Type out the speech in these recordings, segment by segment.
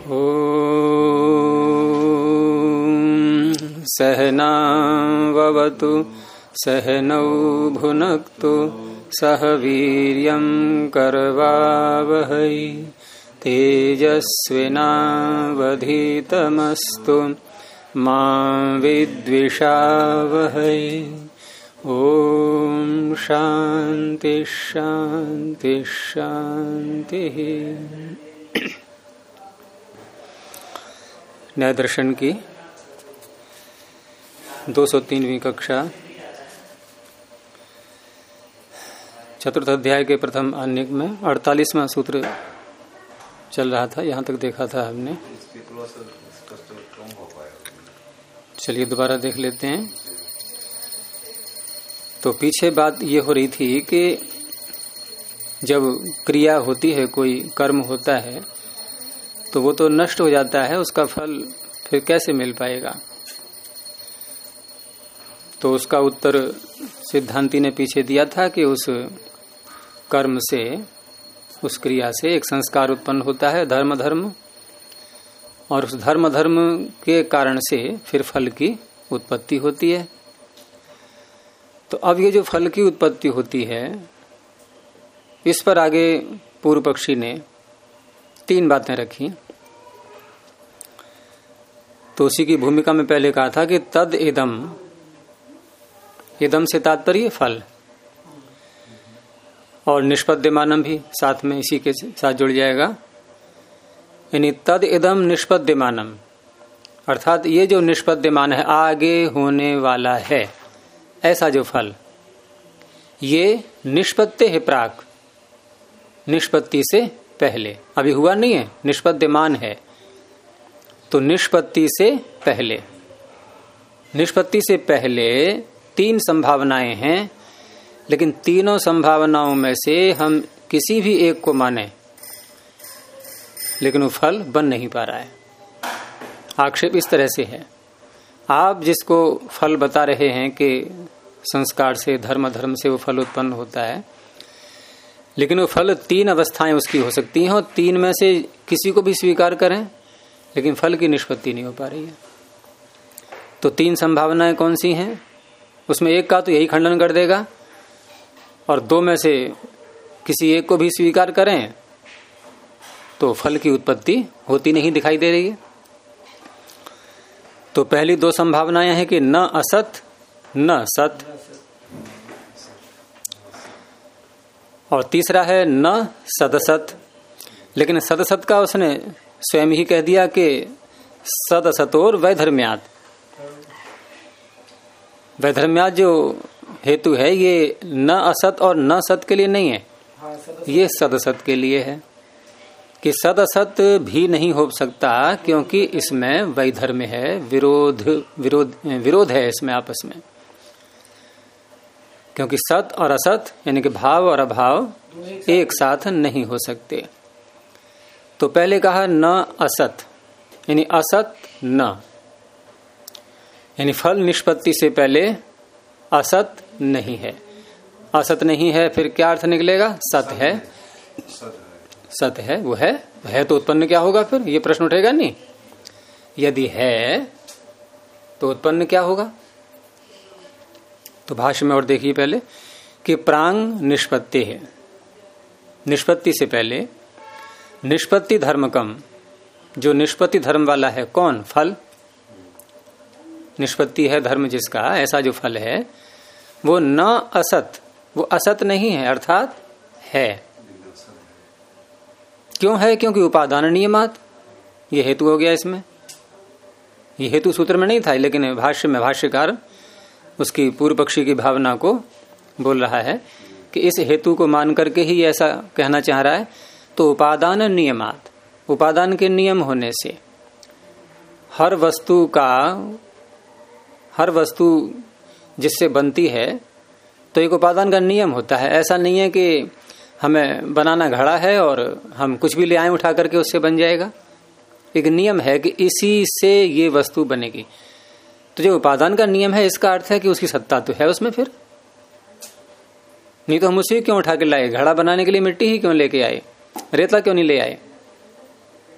ॐ सहनाववतु सहनौ भुनक्तु सह वीर्यं करवावहै तेजस्विनावधीतमस्तु मा विद्विषावहै। ओम शांति शांति शांति। न्याय दर्शन की 203वीं कक्षा, चतुर्थ अध्याय के प्रथम आन्यक में 48वां सूत्र चल रहा था। यहाँ तक देखा था हमने। चलिए दोबारा देख लेते हैं। तो पीछे बात ये हो रही थी कि जब क्रिया होती है, कोई कर्म होता है, तो वो तो नष्ट हो जाता है, उसका फल फिर कैसे मिल पाएगा। तो उसका उत्तर सिद्धांती ने पीछे दिया था कि उस कर्म से, उस क्रिया से एक संस्कार उत्पन्न होता है, धर्म धर्म, और उस धर्म धर्म के कारण से फिर फल की उत्पत्ति होती है। तो अब ये जो फल की उत्पत्ति होती है, इस पर आगे पूर्व पक्षी ने 3 बातें रखी। तो उसी की भूमिका में पहले कहा था कि तद इदम, इदम से तात्पर्य फल, और निष्पद्यमानम भी साथ में इसी के साथ जुड़ जाएगा। यानी तद इदम निष्पद्यमानम, अर्थात ये जो निष्पद्यमान है, आगे होने वाला है, ऐसा जो फल, ये निष्पत्ति है प्राक, निष्पत्ति से पहले, अभी हुआ नहीं है, निष्पद्यमान है। तो निष्पत्ति से पहले, निष्पत्ति से पहले 3 संभावनाएं हैं, लेकिन तीनों संभावनाओं में से हम किसी भी एक को माने, लेकिन वो फल बन नहीं पा रहा है। आक्षेप इस तरह से है, आप जिसको फल बता रहे हैं कि संस्कार से, धर्म धर्म से वो फल उत्पन्न होता है, लेकिन वो फल 3 अवस्थाएं उसकी हो सकती हैं, और 3 में से किसी को भी स्वीकार करें, लेकिन फल की निष्पत्ति नहीं हो पा रही है। तो 3 संभावनाएं कौन सी हैं? उसमें एक का तो यही खंडन कर देगा, और 2 में से किसी एक को भी स्वीकार करें तो फल की उत्पत्ति होती नहीं दिखाई दे रही है। तो पहली 2 संभावनाएं हैं कि न असत न सत, और तीसरा है न सदसत। लेकिन सदसत का उसने स्वयं ही कह दिया कि सदसतोर वैधर्म्यात्, वैधर्म्यात् जो हेतु है ये न असत और न सत के लिए नहीं है, ये सदसत के लिए है कि सदसत भी नहीं हो सकता, क्योंकि इसमें वैधर्म्य है, विरोध है इसमें आपस में। क्योंकि सत और असत यानी कि भाव और अभाव एक साथ नहीं हो सकते। तो पहले कहा न असत, यानी असत न, यानी फल निष्पत्ति से पहले असत नहीं है। असत नहीं है, फिर क्या अर्थ निकलेगा? सत है, सत है, वो है तो उत्पन्न क्या होगा? फिर ये प्रश्न उठेगा नहीं, यदि है तो उत्पन्न क्या होगा? तो भाष्य में और देखिए पहले कि प्रांग निष्पत्ति है, निष्पत्ति से पहले निष्पत्ति धर्मकम, जो निष्पत्ति धर्म वाला है, कौन? फल। निष्पत्ति है धर्म जिसका, ऐसा जो फल है वो न असत, वो असत नहीं है, अर्थात है। क्यों है? क्योंकि उपादान नियमात, ये हेतु हो गया इसमें। ये हेतु सूत्र में नहीं था, लेकिन भाष्य में भाष्यकार उसकी पूर्व पक्षी की भावना को बोल रहा है कि इस हेतु को मान करके ही ऐसा कहना चाह रहा है। तो उपादान नियमात, उपादान के नियम होने से हर वस्तु जिससे बनती है, तो एक उपादान का नियम होता है। ऐसा नहीं है कि हमें बनाना घड़ा है और हम कुछ भी ले आए उठा करके उससे बन जाएगा। एक नियम है कि इसी से ये वस्तु बनेगी। तो जो उपादान का नियम है, इसका अर्थ है कि उसकी सत्ता तो है उसमें। फिर नहीं तो हम उसे क्यों उठा के लाए? घड़ा बनाने के लिए मिट्टी ही क्यों लेके आए? रेतला क्यों नहीं ले आए?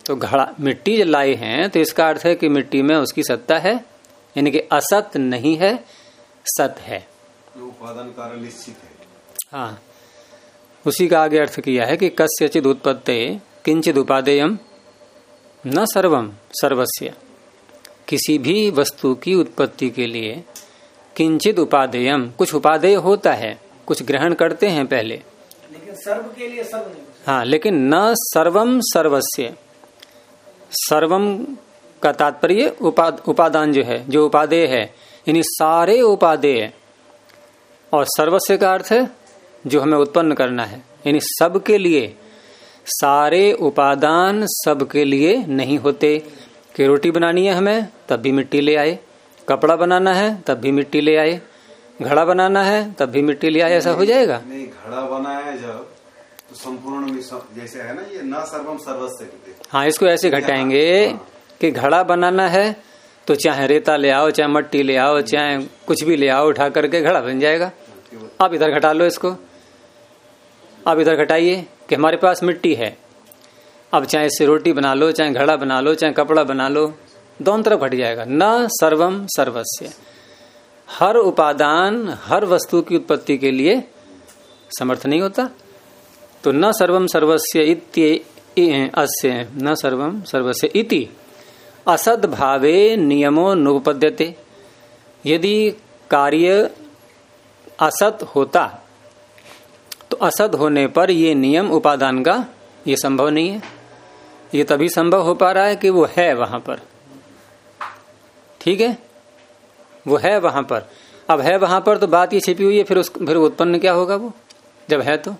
तो घड़ा मिट्टी लाए हैं तो इसका अर्थ है कि मिट्टी में उसकी सत्ता है, यानी कि असत नहीं है, सत है, उपादान कारण निश्चित है। हाँ, उसी का आगे अर्थ किया है कि कस्यचिद उत्पत्ते किंचिद उपादेयम न सर्वम सर्वस्य। किसी भी वस्तु की उत्पत्ति के लिए किंचिद उपादेयम, कुछ उपादेय होता है, कुछ ग्रहण करते हैं पहले, लेकिन सर्व के लिए सर्व नहीं। हाँ, लेकिन न सर्वम सर्वस्य। सर्वम का तात्पर्य उपादान जो है, जो उपादेय है, यानी सारे उपादेय, और सर्वस्य का अर्थ है जो हमें उत्पन्न करना है, यानी सबके लिए। सारे उपादान सबके लिए नहीं होते कि रोटी बनानी है हमें तब भी मिट्टी ले आए, कपड़ा बनाना है तब भी मिट्टी ले आए, घड़ा बनाना है तब भी मिट्टी ले आए, ऐसा हो जाएगा? नहीं, घड़ा बनाया जब तो संपूर्ण जैसे है ना, ये न सर्वम सर्वस्य। हाँ, इसको ऐसे घटाएंगे कि घड़ा बनाना है तो चाहे रेता ले आओ, चाहे मट्टी ले आओ, चाहे कुछ भी ले आओ, उठा करके घड़ा बन जाएगा। आप इधर घटा लो इसको, आप इधर घटाइए कि हमारे पास मिट्टी है, अब चाहे इससे रोटी बना लो, चाहे घड़ा बना लो, चाहे कपड़ा बना लो, दोनों तरफ घट जाएगा। न सर्वम सर्वस्य, हर उपादान हर वस्तु की उत्पत्ति के लिए समर्थ नहीं होता। तो न सर्वम सर्वस्य अस्य न सर्वम सर्वस्य इति असद भावे नियमो नुपद्यते। यदि कार्य असत होता तो असत होने पर ये नियम उपादान का ये संभव नहीं है। ये तभी संभव हो पा रहा है कि वो है वहां पर, ठीक है, वो है वहां पर। अब है वहां पर तो बात ये छिपी हुई है, फिर उत्पन्न क्या होगा वो, जब है तो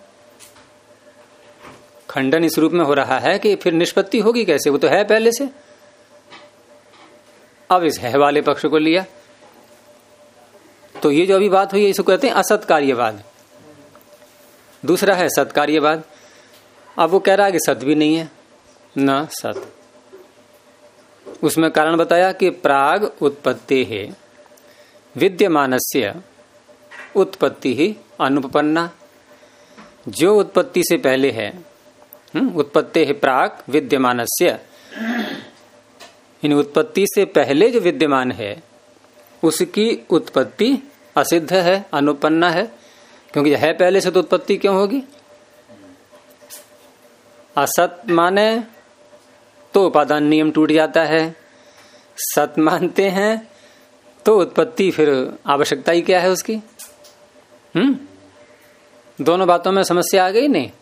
खंडन इस रूप में हो रहा है कि फिर निष्पत्ति होगी कैसे, वो तो है पहले से। अब इस है वाले पक्ष को लिया तो ये जो अभी बात हुई है इसको कहते हैं असत कार्यवाद। दूसरा है सत कार्यवाद। अब वो कह रहा है कि सत भी नहीं है, न सत। उसमें कारण बताया कि प्राग उत्पत्ति है विद्यमानस्य उत्पत्ति ही अनुपपन्ना। जो उत्पत्ति से पहले है, उत्पत्ति है प्राग विद्यमानस्य, इन उत्पत्ति से पहले जो विद्यमान है उसकी उत्पत्ति असिद्ध है, अनुपन्ना है, क्योंकि है पहले से तो उत्पत्ति क्यों होगी। असत माने तो उपादान नियम टूट जाता है, सत मानते हैं तो उत्पत्ति फिर आवश्यकता ही क्या है उसकी। दोनों बातों में समस्या आ गई नहीं।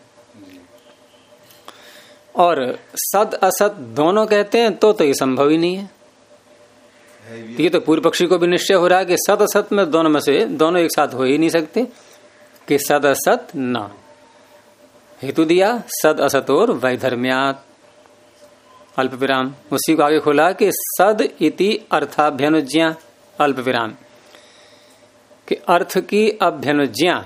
और सद असत दोनों कहते हैं तो ये संभव ही नहीं है। ये तो पूर्व पक्षी को भी निश्चय हो रहा है कि सद असत में दोनों में से दोनों एक साथ हो ही नहीं सकते, कि सद असत न। हेतु दिया सद असत और वैधर्म्यात्, अल्प विराम। उसी को आगे खोला कि सद इति अर्थाभ्यनुज्ञा, अल्प विराम, कि अर्थ की अभ्यनुज्ञा,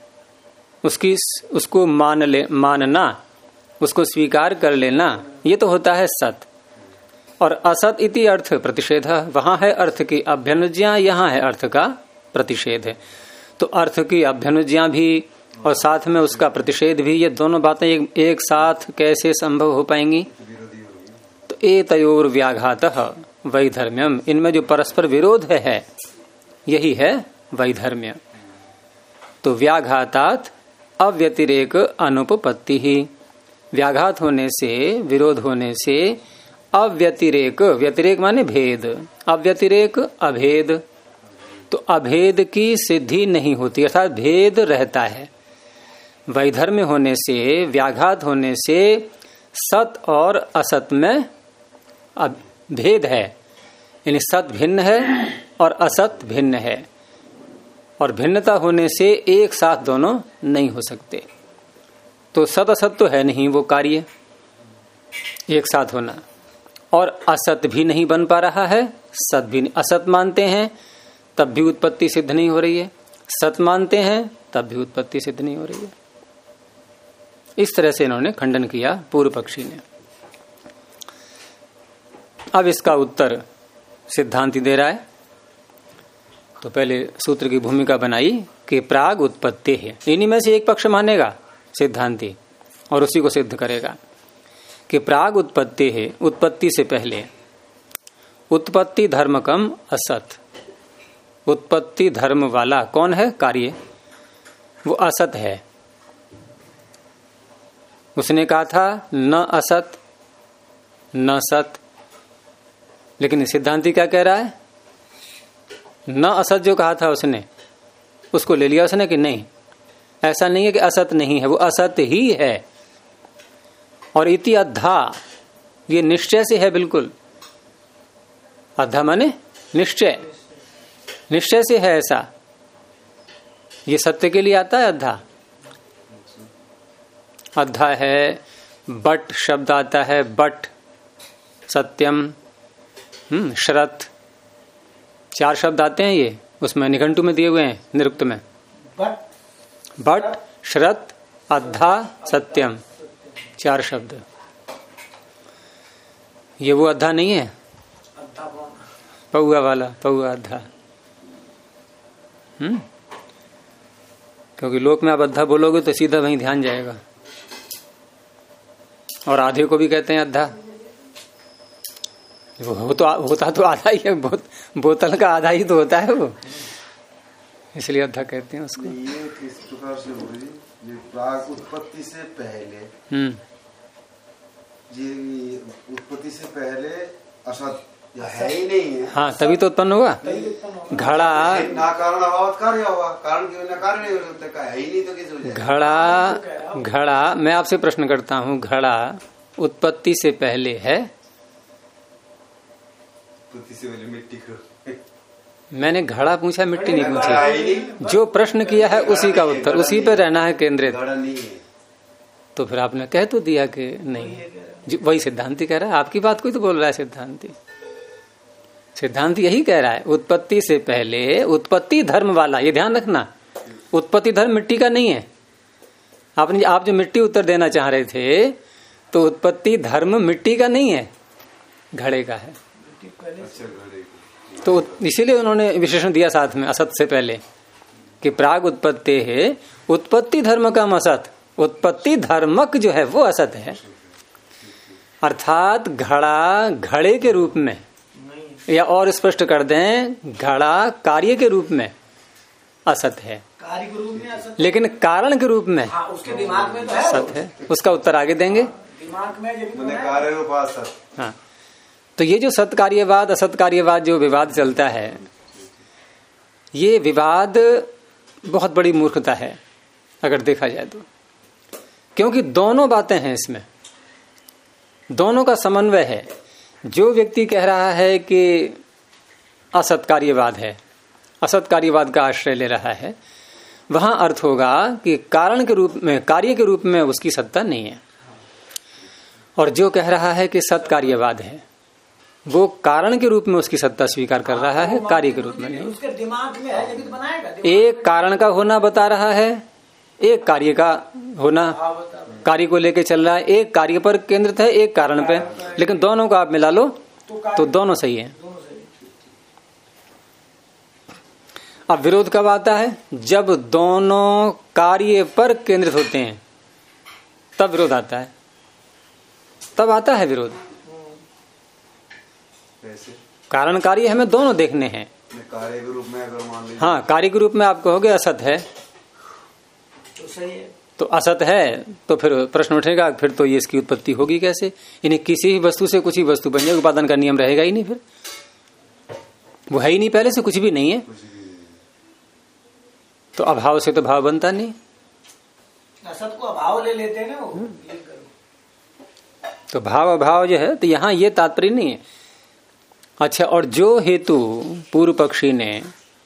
उसको मानना, उसको स्वीकार कर लेना, ये तो होता है सत। और असत इति अर्थ प्रतिषेध, वहां है अर्थ की अभ्यनुज्ञा, यहाँ है अर्थ का प्रतिषेध है। तो अर्थ की अभ्यनुज्ञा भी और साथ में उसका प्रतिषेध भी, ये दोनों बातें एक साथ कैसे संभव हो पाएंगी। तो एतयोर व्याघातः वैधर्म्यम, इनमें जो परस्पर विरोध है यही है वैधर्म्य। तो व्याघातात अव्यतिरेक अनुपपत्ति ही, व्याघात होने से, विरोध होने से अव्यतिरेक, व्यतिरेक माने भेद, अव्यतिरेक अभेद, तो अभेद की सिद्धि नहीं होती, अर्थात भेद रहता है। वैधर्म्य होने से, व्याघात होने से सत और असत में भेद है, यानी सत भिन्न है और असत भिन्न है, और भिन्नता होने से एक साथ दोनों नहीं हो सकते। तो सत असत तो है नहीं वो कार्य एक साथ होना, और असत भी नहीं बन पा रहा है, सत भी नहीं। असत मानते हैं तब भी उत्पत्ति सिद्ध नहीं हो रही है, सत मानते हैं तब भी उत्पत्ति सिद्ध नहीं हो रही है। इस तरह से इन्होंने खंडन किया पूर्व पक्षी ने। अब इसका उत्तर सिद्धांति दे रहा है। तो पहले सूत्र की भूमिका बनाई कि प्राग उत्पत्ति है, इन्हीं में से एक पक्ष मानेगा सिद्धांति और उसी को सिद्ध करेगा कि प्राग उत्पत्ति है, उत्पत्ति से पहले उत्पत्ति धर्मकम असत, उत्पत्ति धर्म वाला कौन है? कार्य, वो असत है। उसने कहा था न असत न सत, लेकिन सिद्धांती क्या कह रहा है? न असत जो कहा था उसने, उसको ले लिया उसने कि नहीं, ऐसा नहीं है कि असत नहीं है, वो असत ही है। और इति अद्धा, ये निश्चय से है बिल्कुल। अद्धा माने निश्चय, निश्चय से है ऐसा। ये सत्य के लिए आता है अद्धा। अद्धा है, बट शब्द आता है, बट, सत्यम, श्रत, 4 शब्द आते हैं ये उसमें निघंटु में दिए हुए हैं, निरुक्त में। बट, श्रत, अद्धा, सत्यम, 4 शब्द। ये वो अद्धा नहीं है, पौआ वाला, पौआ अद्धा। क्योंकि लोक में आप अद्धा बोलोगे तो सीधा वहीं ध्यान जाएगा। और आधे को भी कहते हैं अद्धा। वो तो होता तो आधा ही है, बोतल का आधा ही तो होता है वो, इसलिए अद्धा कहते हैं उसको। ये किस प्रकार से हो रही? ये प्राग उत्पत्ति से पहले, ये उत्पत्ति से पहले असत है ही नहीं है। हाँ, तभी तो उत्पन्न होगा। घड़ा ना कारण अभाव कार्य हुआ, कारण के बिना कार्य नहीं हो सकता, है ही नहीं तो कैसे हो जाएगा? घड़ा, मैं आपसे प्रश्न करता हूँ, घड़ा उत्पत्ति से पहले है? उत्पत्ति से पहले मिट्टी को, मैंने घड़ा पूछा, मिट्टी नहीं पूछी। जो प्रश्न किया है उसी का उत्तर, उसी पे रहना है केंद्रित। घड़ा नहीं है तो फिर आपने कह तो दिया कि नहीं। वही सिद्धांति कह रहा है, आपकी बात कोई तो बोल रहा है सिद्धांति। सिद्धांत यही कह रहा है, उत्पत्ति से पहले उत्पत्ति धर्म वाला। ये ध्यान रखना, उत्पत्ति धर्म मिट्टी का नहीं है। आप जो मिट्टी उत्तर देना चाह रहे थे, तो उत्पत्ति धर्म मिट्टी का नहीं है, घड़े का है। तो इसीलिए उन्होंने विशेषण दिया साथ में असत से पहले कि प्राग उत्पत्ति है, उत्पत्ति धर्म का असत, उत्पत्ति धर्मक जो है वो असत है। अर्थात घड़ा घड़े के रूप में, या और स्पष्ट कर दें, घड़ा कार्य के रूप में असत है, कार्य के रूप में असत, लेकिन कारण के रूप में हाँ, उसके दिमाग में तो है असत है। उसका उत्तर आगे देंगे। दिमाग में जब मैंने कार्य रूप असत। हाँ, तो ये जो सत्कार्यवाद असत कार्यवाद जो विवाद चलता है, ये विवाद बहुत बड़ी मूर्खता है अगर देखा जाए तो। क्योंकि दोनों बातें हैं इसमें, दोनों का समन्वय है। जो व्यक्ति कह रहा है कि असत कार्यवाद है, असत कार्यवाद का आश्रय ले रहा है, वहां अर्थ होगा कि कारण के रूप में, कार्य के रूप में उसकी सत्ता नहीं है। और जो कह रहा है कि सत कार्यवाद है, वो कारण के रूप में उसकी सत्ता स्वीकार कर रहा है, कार्य के रूप में नहीं। उसके दिमाग में है, जब तो बनाएगा। एक कारण का होना बता रहा है, एक कार्य का होना, कार्य को लेके चल रहा है, एक कार्य पर केंद्रित है, एक कारण पे, लेकिन दोनों को आप मिला लो तो दोनों सही है। अब विरोध कब आता है? जब दोनों कार्य पर केंद्रित होते हैं तब विरोध आता है, तब आता है विरोध। कारण कार्य हमें दोनों देखने हैं। कार्य के रूप में अगर मान लीजिए, हाँ, कार्य के रूप में आप कहोगे असत है तो सही है, तो असत है, तो फिर प्रश्न उठेगा, फिर तो ये इसकी उत्पत्ति होगी कैसे? इन्हें किसी भी वस्तु से कुछ ही वस्तु बन जाएगी, उपादान का नियम रहेगा ही नहीं, फिर वो है ही नहीं, पहले से कुछ भी नहीं है, तो अभाव से तो भाव बनता नहीं। असत को अभाव ले लेते हैं ना वो। तो भाव अभाव जो है, तो यहाँ ये तात्पर्य नहीं है। अच्छा, और जो हेतु पूर्व पक्षी ने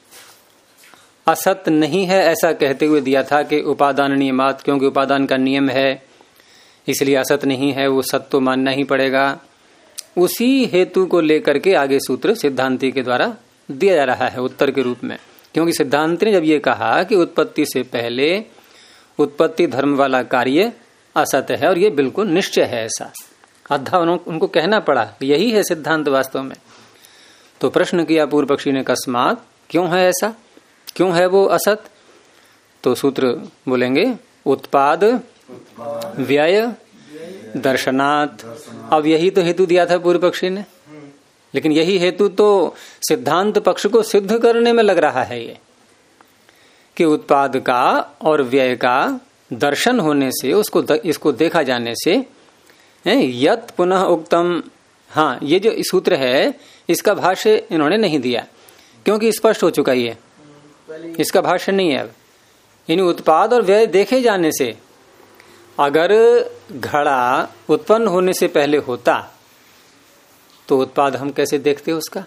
असत नहीं है ऐसा कहते हुए दिया था कि उपादान नियमात, क्योंकि उपादान का नियम है इसलिए असत नहीं है, वो सत तो मानना ही पड़ेगा, उसी हेतु को लेकर के आगे सूत्र सिद्धांति के द्वारा दिया जा रहा है उत्तर के रूप में। क्योंकि सिद्धांत ने जब ये कहा कि उत्पत्ति से पहले उत्पत्ति धर्म वाला कार्य असत है, और ये बिल्कुल निश्चय है, ऐसा अद्धा उनको कहना पड़ा, यही है सिद्धांत वास्तव में। तो प्रश्न किया पूर्व पक्षी ने, कस्मात, क्यों है ऐसा, क्यों है वो असत? तो सूत्र बोलेंगे, उत्पाद व्यय दर्शनात्। अब यही तो हेतु दिया था पूर्व पक्षी ने, लेकिन यही हेतु तो सिद्धांत पक्ष को सिद्ध करने में लग रहा है ये, कि उत्पाद का और व्यय का दर्शन होने से, इसको देखा जाने से, यत पुनः उक्तम। हाँ, ये जो सूत्र है इसका भाष्य इन्होंने नहीं दिया, क्योंकि स्पष्ट हो चुका ये, इसका भाष्य नहीं है। अब यानी उत्पाद और व्यय देखे जाने से, अगर घड़ा उत्पन्न होने से पहले होता तो उत्पाद हम कैसे देखते उसका,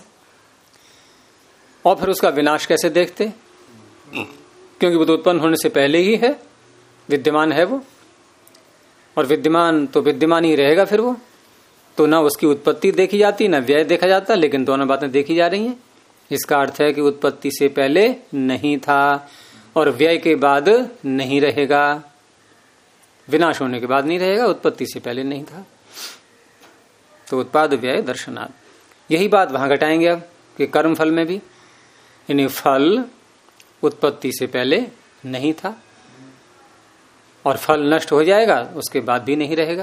और फिर उसका विनाश कैसे देखते, क्योंकि वो तो उत्पन्न होने से पहले ही है, विद्यमान है वो, और विद्यमान तो विद्यमान ही रहेगा फिर वो, तो ना उसकी उत्पत्ति देखी जाती ना व्यय देखा जाता, लेकिन दोनों बातें देखी जा रही हैं। इसका अर्थ है कि उत्पत्ति से पहले नहीं था और व्यय के बाद नहीं रहेगा, विनाश होने के बाद नहीं रहेगा, उत्पत्ति से पहले नहीं था। तो उत्पाद व्यय दर्शनात्, यही बात वहां घटाएंगे अब कि कर्म फल में भी, यानी फल उत्पत्ति से पहले नहीं था और फल नष्ट हो जाएगा उसके बाद भी नहीं रहेगा।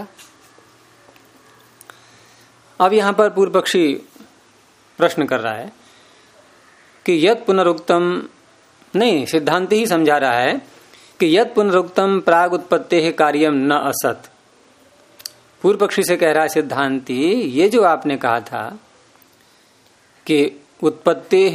अब यहां पर पूर्व पक्षी प्रश्न कर रहा है कि यत पुनरुक्तम, नहीं, सिद्धांत ही समझा रहा है कि यत पुनरुक्तम प्राग उत्पत्ते है कार्यम न असत। पूर्व पक्षी से कह रहा है सिद्धांति, ये जो आपने कहा था कि उत्पत्ते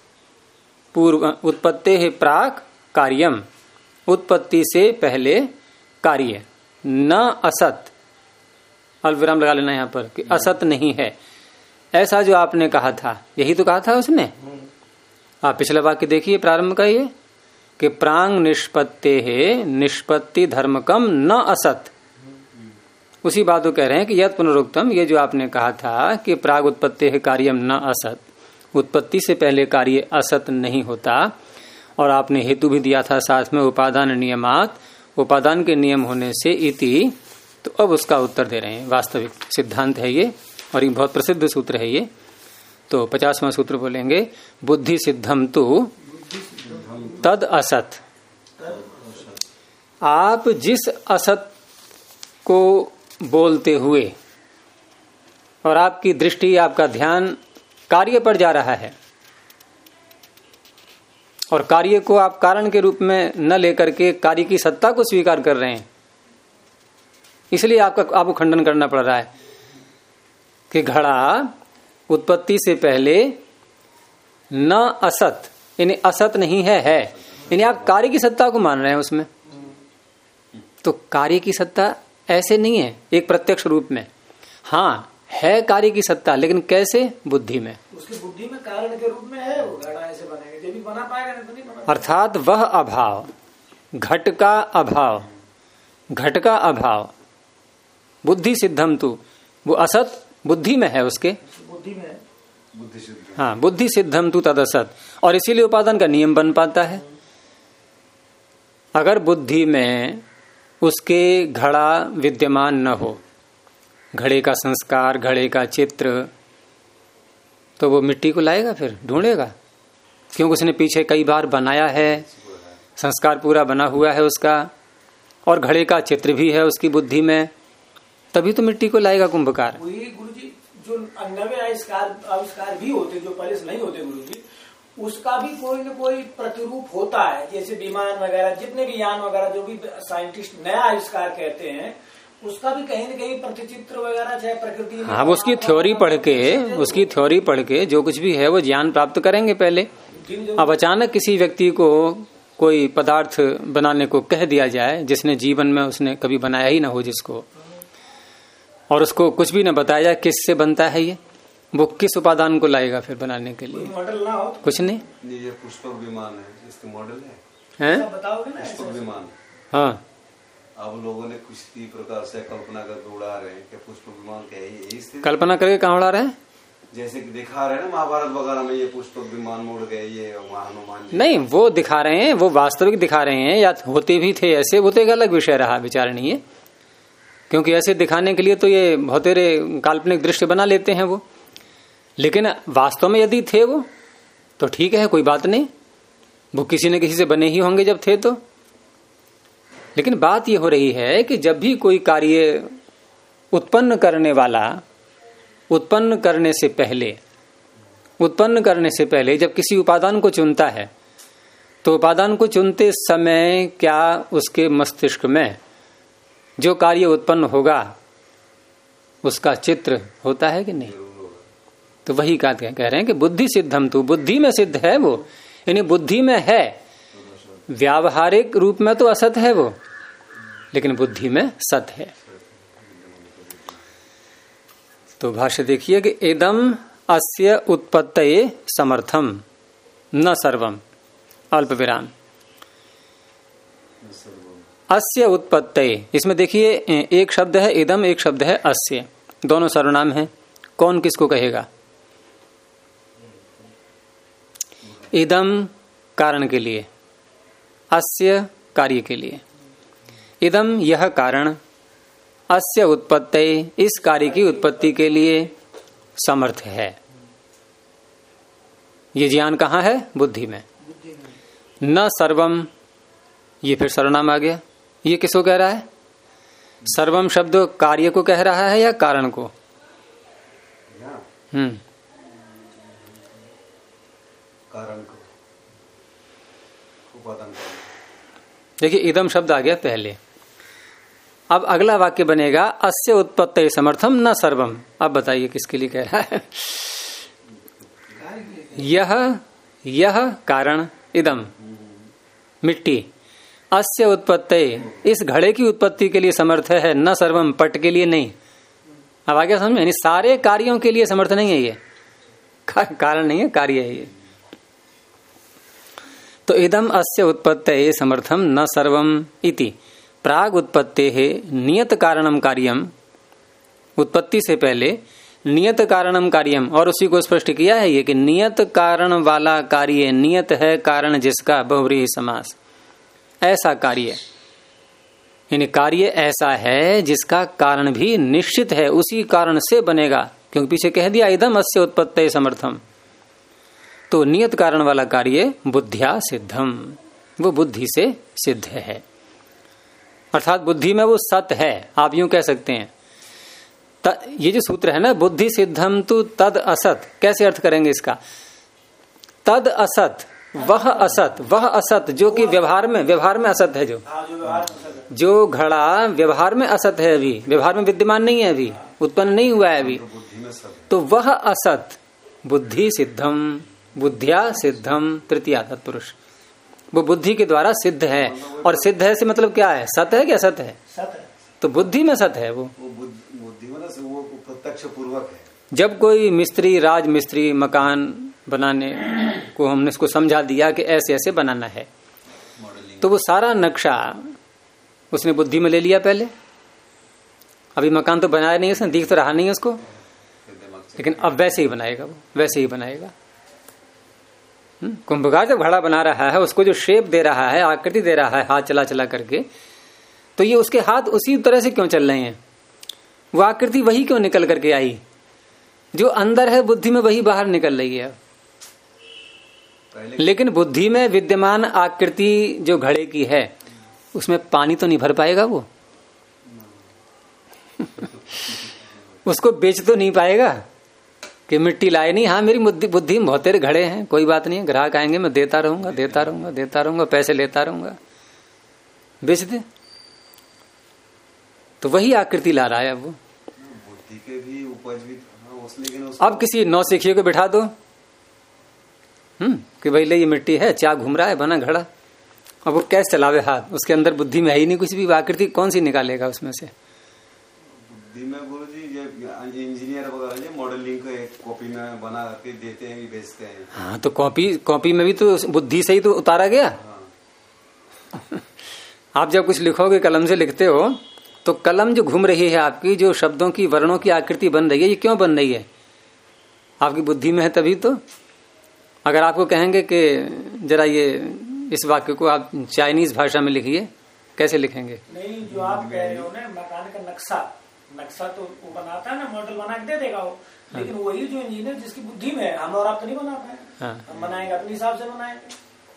है प्राग कार्यम, उत्पत्ति से पहले कार्य, न असत, अल्पविराम लगा लेना यहां पर, कि असत नहीं है, ऐसा जो आपने कहा था, यही तो कहा था उसने। आप पिछला वाक्य देखिए प्रारंभ का, ये कि प्रांग निष्पत्ते है निष्पत्ति धर्मकम न असत, उसी बात को कह रहे हैं कि यद पुनरुक्तम, ये जो आपने कहा था कि प्राग उत्पत्ति है कार्यम न असत, उत्पत्ति से पहले कार्य असत नहीं होता, और आपने हेतु भी दिया था साथ में उपादान नियमात, उपादान के नियम होने से इति। तो अब उसका उत्तर दे रहे हैं, वास्तविक सिद्धांत है ये और ये बहुत प्रसिद्ध सूत्र है ये। तो 50वां सूत्र बोलेंगे, बुद्धि सिद्धम तु तद असत। आप जिस असत को बोलते हुए और आपकी दृष्टि, आपका ध्यान कार्य पर जा रहा है और कार्य को आप कारण के रूप में न लेकर के कार्य की सत्ता को स्वीकार कर रहे हैं, इसलिए आपको खंडन करना पड़ रहा है कि घड़ा उत्पत्ति से पहले न असत, यानी असत नहीं है, यानी आप कार्य की सत्ता को मान रहे हैं उसमें। तो कार्य की सत्ता ऐसे नहीं है एक प्रत्यक्ष रूप में, हाँ है कार्य की सत्ता, लेकिन कैसे, बुद्धि में, उसकी बुद्धि में कारण के रूप में है वो घड़ा, ऐसे बनेगा, जब भी बना पाएगा नहीं तो नहीं बना। अर्थात वह अभाव, घट का अभाव, घट का अभाव, बुद्धि सिद्धम तु, वो असत बुद्धि में है, उसके बुद्धि में है, हाँ, बुद्धि सिद्धम तु तद असत, और इसीलिए उपादान का नियम बन पाता है। अगर बुद्धि में उसके घड़ा विद्यमान न हो, घड़े का संस्कार, घड़े का चित्र, तो वो मिट्टी को लाएगा, फिर ढूंढेगा, क्योंकि उसने पीछे कई बार बनाया है, संस्कार पूरा बना हुआ है उसका, और घड़े का चित्र भी है उसकी बुद्धि में, तभी तो मिट्टी को लाएगा कुंभकार। वही गुरुजी जो नवे आविष्कार भी होते जो पहले से नहीं होते गुरुजी, उसका भी कोई न कोई प्रतिरूप होता है, जैसे विमान वगैरह, जितने भी यान वगैरह जो भी साइंटिस्ट नया आविष्कार कहते हैं, उसका भी कहीं न कहीं प्रतिचित्र वगैरह चाहे प्रकृति, हाँ, उसकी थ्योरी पढ़ के जो कुछ भी है वो ज्ञान प्राप्त करेंगे पहले। अब अचानक किसी व्यक्ति को कोई पदार्थ बनाने को कह दिया जाए जिसने जीवन में उसने कभी बनाया ही ना हो जिसको, और उसको कुछ भी न बताया जाए किससे बनता है ये, वो किस उपादान को लाएगा फिर बनाने के लिए? मॉडल ना हो, कुछ नहीं। ये पुष्पक विमान है, इसके मॉडल है, बताओगे ना पुष्पक विमान। हाँ, अब लोगों ने कुछ प्रकार से कल्पना करके उड़ा रहे हैं कि पुष्पक विमान क्या है, यही स्थिति। कल्पना करके कहाँ उड़ा रहे हैं? जैसे कि दिखा रहे हैं ना महाभारत वगैरह में, ये पुष्पक विमान मोड़ गए, ये हनुमान जी। नहीं, वो दिखा रहे हैं, वो वास्तविक दिखा रहे हैं, या होते भी थे ऐसे, वो तो एक अलग विषय रहा, विचारणीय है, क्योंकि ऐसे दिखाने के लिए तो ये बहुतेरे काल्पनिक दृश्य बना लेते हैं वो, लेकिन वास्तव में यदि थे वो तो ठीक है, कोई बात नहीं, वो किसी न किसी से बने ही होंगे जब थे तो। लेकिन बात ये हो रही है कि जब भी कोई कार्य उत्पन्न करने वाला उत्पन्न करने से पहले जब किसी उपादान को चुनता है तो उपादान को चुनते समय क्या उसके मस्तिष्क में जो कार्य उत्पन्न होगा उसका चित्र होता है कि नहीं? तो वही कह रहे हैं कि बुद्धि सिद्धम तू, बुद्धि में सिद्ध है वो, यानी बुद्धि में है। व्यावहारिक रूप में तो असत है वो, लेकिन बुद्धि में सत है। तो भाष्य देखिए कि इदम अस्य उत्पत्तये समर्थम न सर्वम, अल्प विराम, अस्य उत्पत्तये। इसमें देखिए एक शब्द है इदम, एक शब्द है अस्य, दोनों सर्वनाम हैं। कौन किसको कहेगा? इदम कारण के लिए, अस्य कार्य के लिए। इदम यह कारण, अस्य उत्पत्तये इस कार्य की उत्पत्ति के लिए समर्थ है। ये ज्ञान कहाँ है? बुद्धि में। न सर्वम, ये फिर सर्वनाम आ गया। ये किसको कह रहा है? सर्वम शब्द कार्य को कह रहा है या कारण को? कारण को, उपादान को। देखिए इदम शब्द आ गया पहले। अब अगला वाक्य बनेगा अस्य उत्पत्ति समर्थम न सर्वम। अब बताइए किसके लिए कह रहा है? यह कारण इदम, मिट्टी, अस्य उत्पत्ति इस घड़े की उत्पत्ति के लिए समर्थ है, न सर्वम पट के लिए नहीं। अब आगे समझ में, यानी सारे कार्यों के लिए समर्थ नहीं है ये, कारण नहीं है, कार्य है ये। तो इदम अस्य उत्पत्तये समर्थम न सर्वम इति प्राग उत्पत्ते है नियत कारणम कार्यम, उत्पत्ति से पहले नियत कारणम कार्यम, और उसी को स्पष्ट किया है ये कि नियत कारण वाला कार्य, नियत है कारण जिसका, बहुव्रीहि समास, ऐसा कार्य, यानी कार्य ऐसा है जिसका कारण भी निश्चित है, उसी कारण से बनेगा, क्योंकि पीछे कह दिया इदम अस्य उत्पत्तये समर्थम। तो नियत कारण वाला कार्य बुद्धिया सिद्धम, वो बुद्धि से सिद्ध है, अर्थात बुद्धि में वो सत है, आप यूं कह सकते हैं। ये जो सूत्र है ना, बुद्धि सिद्धम तु तद असत, कैसे अर्थ करेंगे इसका? तद असत, वह असत, वह असत जो कि व्यवहार में असत है, जो घड़ा व्यवहार में असत है, अभी व्यवहार में विद्यमान नहीं है, अभी उत्पन्न नहीं हुआ है अभी, तो वह असत बुद्धि सिद्धम, बुद्धिया सिद्धम, तृतीया तत्पुरुष, वो बुद्धि के द्वारा सिद्ध है। और सिद्ध है से मतलब क्या है? सत है क्या? सत है, सत है। तो बुद्धि में सत है, वो बुद्धि में वो प्रत्यक्ष पूर्वक है। जब कोई मिस्त्री, राज मिस्त्री मकान बनाने को हमने इसको समझा दिया कि ऐसे ऐसे बनाना है, तो वो सारा नक्शा उसने बुद्धि में ले लिया पहले। अभी मकान तो बनाया नहीं, उसने दिख तो रहा नहीं उसको, लेकिन अब वैसे ही बनाएगा, वो वैसे ही बनाएगा। कुंभकार जब घड़ा बना रहा है, उसको जो शेप दे रहा है, आकृति दे रहा है हाथ चला चला करके, तो ये उसके हाथ उसी तरह से क्यों चल रहे हैं? वो आकृति वही क्यों निकल करके आई? जो अंदर है बुद्धि में वही बाहर निकल रही है। लेकिन बुद्धि में विद्यमान आकृति जो घड़े की है, उसमें पानी तो नहीं भर पाएगा वो उसको बेच तो नहीं पाएगा कि मिट्टी लाए नहीं। हाँ, मेरी बुद्धि में बहुत तेरे घड़े हैं, कोई बात नहीं है, ग्राहक आएंगे मैं देता रहूंगा, पैसे लेता रहूंगा, बेच दे। तो वही आकृति ला रहा है अब वो। बुद्धि के भी उपज भी, अब किसी नौसिखिए को बिठा दो कि भाई ले ये मिट्टी है, चा घूम रहा है, बना घड़ा, अब वो कैसे चलावे हाथ? उसके अंदर बुद्धि में है ही नहीं कुछ भी, आकृति कौन सी निकालेगा उसमें से? बुद्धि में गुरु जी इंजीनियर वगैरह मॉडलिंग को एक कॉपी में बना के देते हैं, बेचते हैं। हाँ, तो कॉपी में भी तो बुद्धि से ही तो उतारा गया। हाँ। आप जब कुछ लिखोगे, कलम से लिखते हो, तो कलम जो घूम रही है आपकी, जो शब्दों की वर्णों की आकृति बन रही है, ये क्यों बन रही है? आपकी बुद्धि में है तभी तो। अगर आपको कहेंगे कि जरा ये इस वाक्य को आप चाइनीज भाषा में लिखिए, कैसे लिखेंगे? नहीं, जो आप कह रहे हो ना, मकान का नक्शा तो वो बनाता है ना, मॉडल बना के दे देगा वो। हाँ। लेकिन वही जो इंजीनियर जिसकी बुद्धि में है, हम और आप तो नहीं बना पाए। हाँ। हम बनाएंगे अपने हिसाब से बनाएंगे।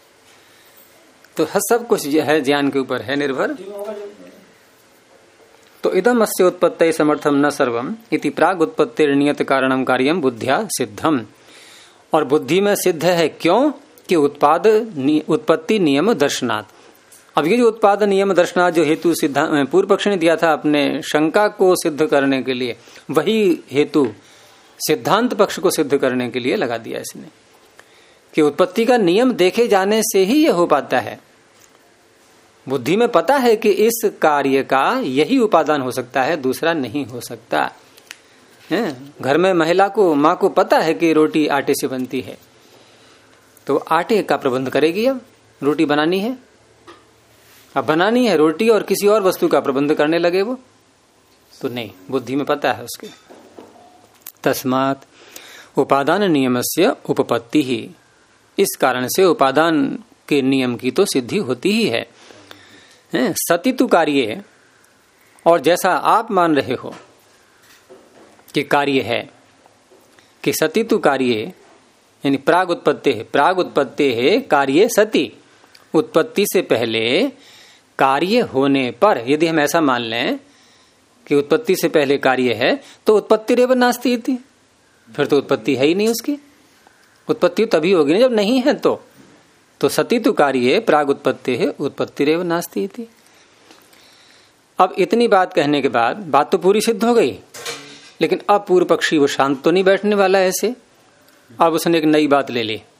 तो सब कुछ है ज्ञान के ऊपर है निर्भर। तो इदम अस्य उत्पत्ति समर्थम न सर्वम इति प्राग उत्पत्तिर्नियत कारणम कार्यम बुद्धिया सिद्धम। और बुद्धि में सिद्ध है क्यों कि उत्पत्ति नियम दर्शनात्। अब ये जो उत्पाद नियम दर्शनात् जो हेतु सिद्धांत पूर्व पक्ष ने दिया था अपने शंका को सिद्ध करने के लिए, वही हेतु सिद्धांत पक्ष को सिद्ध करने के लिए लगा दिया इसने कि उत्पत्ति का नियम देखे जाने से ही यह हो पाता है। बुद्धि में पता है कि इस कार्य का यही उपादान हो सकता है, दूसरा नहीं हो सकता है। घर में महिला को, माँ को पता है कि रोटी आटे से बनती है, तो आटे का प्रबंध करेगी। अब रोटी बनानी है, अब बनानी है रोटी और किसी और वस्तु का प्रबंध करने लगे वो, तो नहीं, बुद्धि में पता है उसके। तस्मात् उपादान नियमस्य उपपत्ति ही, इस कारण से उपादान के नियम की तो सिद्धि होती ही है। सतितु कार्य, और जैसा आप मान रहे हो कि कार्य है, कि सतितु कार्य यानी प्राग उत्पत्ति है कार्य सति, उत्पत्ति से पहले कार्य होने पर यदि हम ऐसा मान लें कि उत्पत्ति से पहले कार्य है तो उत्पत्ति रेव नास्ति इति, फिर तो उत्पत्ति है ही नहीं उसकी। उत्पत्ति तभी होगी ना जब नहीं है तो सती तो कार्य प्राग उत्पत्ति है उत्पत्ति रेव नास्ति इति। अब इतनी बात कहने के बाद बात तो पूरी सिद्ध हो गई, लेकिन अब पूर्व पक्षी वो शांत तो नहीं बैठने वाला ऐसे। अब उसने एक नई बात ले ली।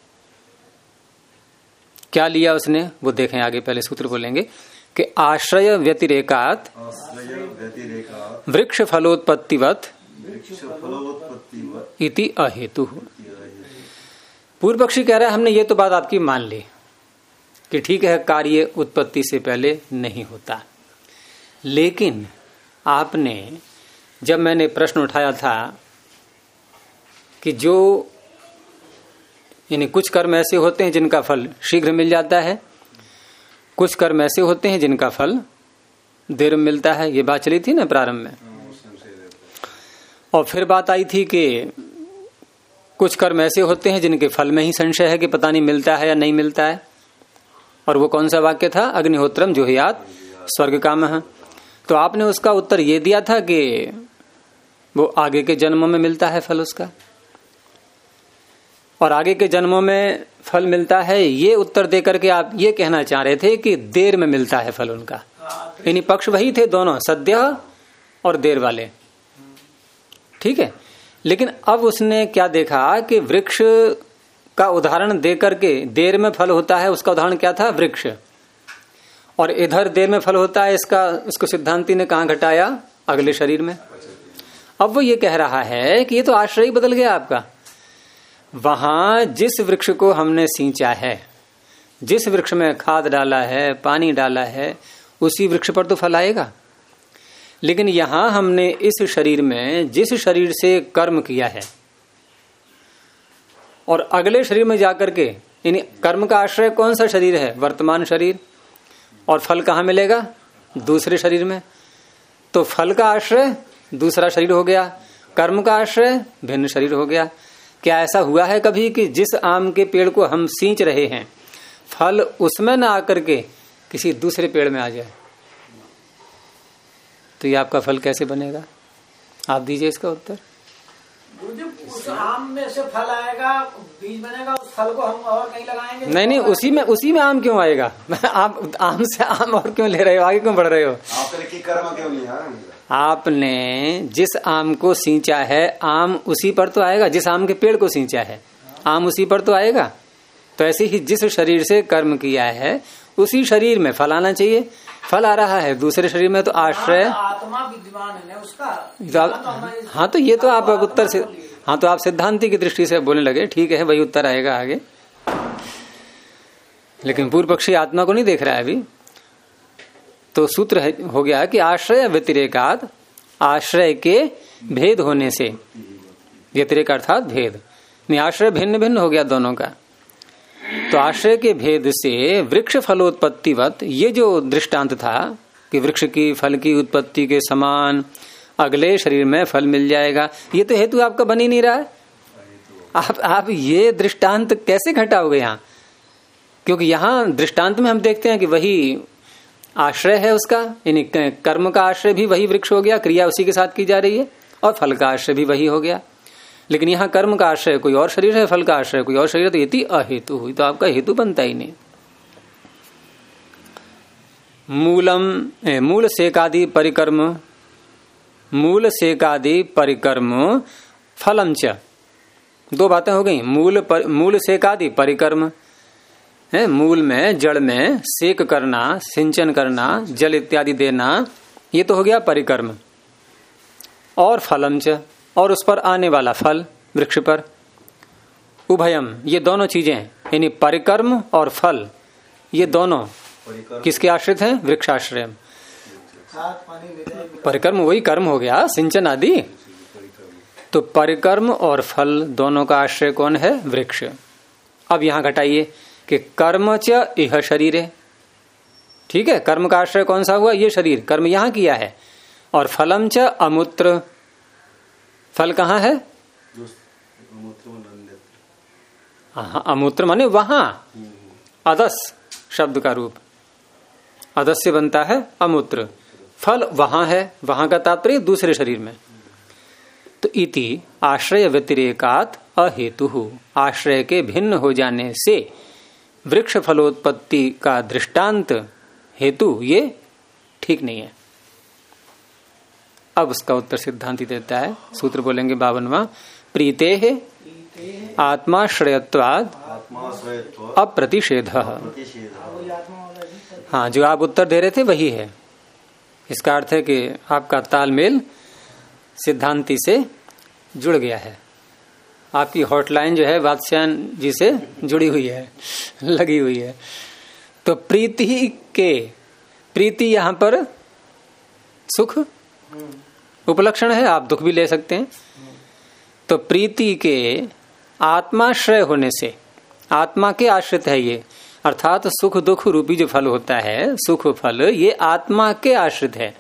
क्या लिया उसने वो देखें आगे, पहले सूत्र बोलेंगे कि आश्रय व्यतिरेकात वृक्ष फलोत्पत्तिवत इति अहेतु। पूर्व पक्षी कह रहा है हमने ये तो बात आपकी मान ली कि ठीक है कार्य उत्पत्ति से पहले नहीं होता, लेकिन आपने जब मैंने प्रश्न उठाया था कि जो यानी कुछ कर्म ऐसे होते हैं जिनका फल शीघ्र मिल जाता है, कुछ कर्म ऐसे होते हैं जिनका फल देर में मिलता है, ये बात चली थी ना प्रारंभ में। और फिर बात आई थी कि कुछ कर्म ऐसे होते हैं जिनके फल में ही संशय है कि पता नहीं मिलता है या नहीं मिलता है। और वो कौन सा वाक्य था? अग्निहोत्रम जुहुयात स्वर्ग कामः। तो आपने उसका उत्तर ये दिया था कि वो आगे के जन्मों में मिलता है फल उसका, और आगे के जन्मों में फल मिलता है, ये उत्तर देकर के आप ये कहना चाह रहे थे कि देर में मिलता है फल उनका। यानी पक्ष वही थे दोनों, सद्य और देर वाले, ठीक है। लेकिन अब उसने क्या देखा कि वृक्ष का उदाहरण देकर के देर में फल होता है, उसका उदाहरण क्या था? वृक्ष। और इधर देर में फल होता है, इसको सिद्धांती ने कहां घटाया? अगले शरीर में। अब वो ये कह रहा है कि ये तो आश्रय ही बदल गया आपका। वहां जिस वृक्ष को हमने सींचा है, जिस वृक्ष में खाद डाला है, पानी डाला है, उसी वृक्ष पर तो फल आएगा। लेकिन यहां हमने इस शरीर में जिस शरीर से कर्म किया है और अगले शरीर में जाकर के, यानी कर्म का आश्रय कौन सा शरीर है? वर्तमान शरीर। और फल कहां मिलेगा? दूसरे शरीर में। तो फल का आश्रय दूसरा शरीर हो गया, कर्म का आश्रय भिन्न शरीर हो गया। क्या ऐसा हुआ है कभी कि जिस आम के पेड़ को हम सींच रहे हैं, फल उसमें ना आकर के किसी दूसरे पेड़ में आ जाए? तो ये आपका फल कैसे बनेगा? आप दीजिए इसका उत्तर। उस आम में से फल आएगा, बीज बनेगा, उस फल को हम और कहीं लगाएंगे? नहीं, उसी में आम क्यों आएगा? आप आम से आम और क्यों ले रहे हो? आगे क्यों बढ़ रहे हो? आपने कर्म क्यों लिया? आपने जिस आम को सींचा है, आम उसी पर तो आएगा। जिस आम के पेड़ को सींचा है, आम उसी पर तो आएगा। तो ऐसे ही जिस शरीर से कर्म किया है, उसी शरीर में फल आना चाहिए। फल आ रहा है दूसरे शरीर में, तो आश्रय आत्मा विद्यमान है उसका। हाँ, तो ये तो आप उत्तर से, हाँ, तो आप सिद्धांति की दृष्टि से बोलने लगे, ठीक है, वही उत्तर आएगा आगे। लेकिन पूर्व पक्षी आत्मा को नहीं देख रहा है अभी। तो सूत्र हो गया कि आश्रय व्यतिरेकात, आश्रय के भेद होने से, व्यतिरेक अर्थात भेद, नहीं आश्रय भिन्न भिन्न हो गया दोनों का। तो आश्रय के भेद से वृक्ष फलोत्पत्तिवत, ये जो दृष्टांत था कि वृक्ष की फल की उत्पत्ति के समान अगले शरीर में फल मिल जाएगा, ये तो हेतु आपका बन ही नहीं रहा है। आप ये दृष्टांत कैसे घटाओगे यहाँ? क्योंकि यहाँ दृष्टांत में हम देखते हैं कि वही आश्रय है उसका, यानी कर्म का आश्रय भी वही वृक्ष हो गया, क्रिया उसी के साथ की जा रही है, और फल का आश्रय भी वही हो गया। लेकिन यहाँ कर्म का आश्रय कोई और शरीर है, फल का आश्रय कोई और शरीर है, तो यति अहेतु हुई, तो आपका हेतु बनता ही नहीं। मूल सेकादि परिकर्म, मूल सेकादि परिकर्म फलम च, दो बातें हो गई। मूल सेकादि परिकर्म है, मूल में जड़ में सेक करना, सिंचन करना, जल इत्यादि देना, ये तो हो गया परिकर्म। और फलम च, और उस पर आने वाला फल वृक्ष पर। उभयम, ये दोनों चीजें यानी परिकर्म और फल, ये दोनों किसके आश्रित हैं? वृक्षाश्रय। परिकर्म वही कर्म हो गया, सिंचन आदि। तो परिकर्म और फल दोनों का आश्रय कौन है? वृक्ष। अब यहां घटाइए कि कर्म च इह शरीर है, ठीक है, कर्म का आश्रय कौन सा हुआ? ये शरीर, कर्म यहां किया है। और फलम च अमूत्र, फल कहाँ है? हाँ, अमूत्र माने वहां, अदस शब्द का रूप, अदस से बनता है अमूत्र। फल वहां है, वहां का तात्पर्य दूसरे शरीर में। तो इति आश्रय व्यतिरेकात अहेतु, आश्रय के भिन्न हो जाने से वृक्ष फलोत्पत्ति का दृष्टांत हेतु ये ठीक नहीं है। अब उसका उत्तर सिद्धांति देता है, सूत्र बोलेंगे 52वां, प्रीते है आत्माश्रयत्वाद अप्रतिषेध। हाँ, जो आप उत्तर दे रहे थे वही है। इसका अर्थ है कि आपका तालमेल सिद्धांति से जुड़ गया है, आपकी हॉटलाइन जो है वात्स्यायन जी से जुड़ी हुई है, लगी हुई है। तो प्रीति के, प्रीति यहां पर सुख उपलक्षण है, आप दुख भी ले सकते हैं। तो प्रीति के आत्माश्रय होने से, आत्मा के आश्रित है ये, अर्थात सुख दुख रूपी जो फल होता है, सुख फल, ये आत्मा के आश्रित है।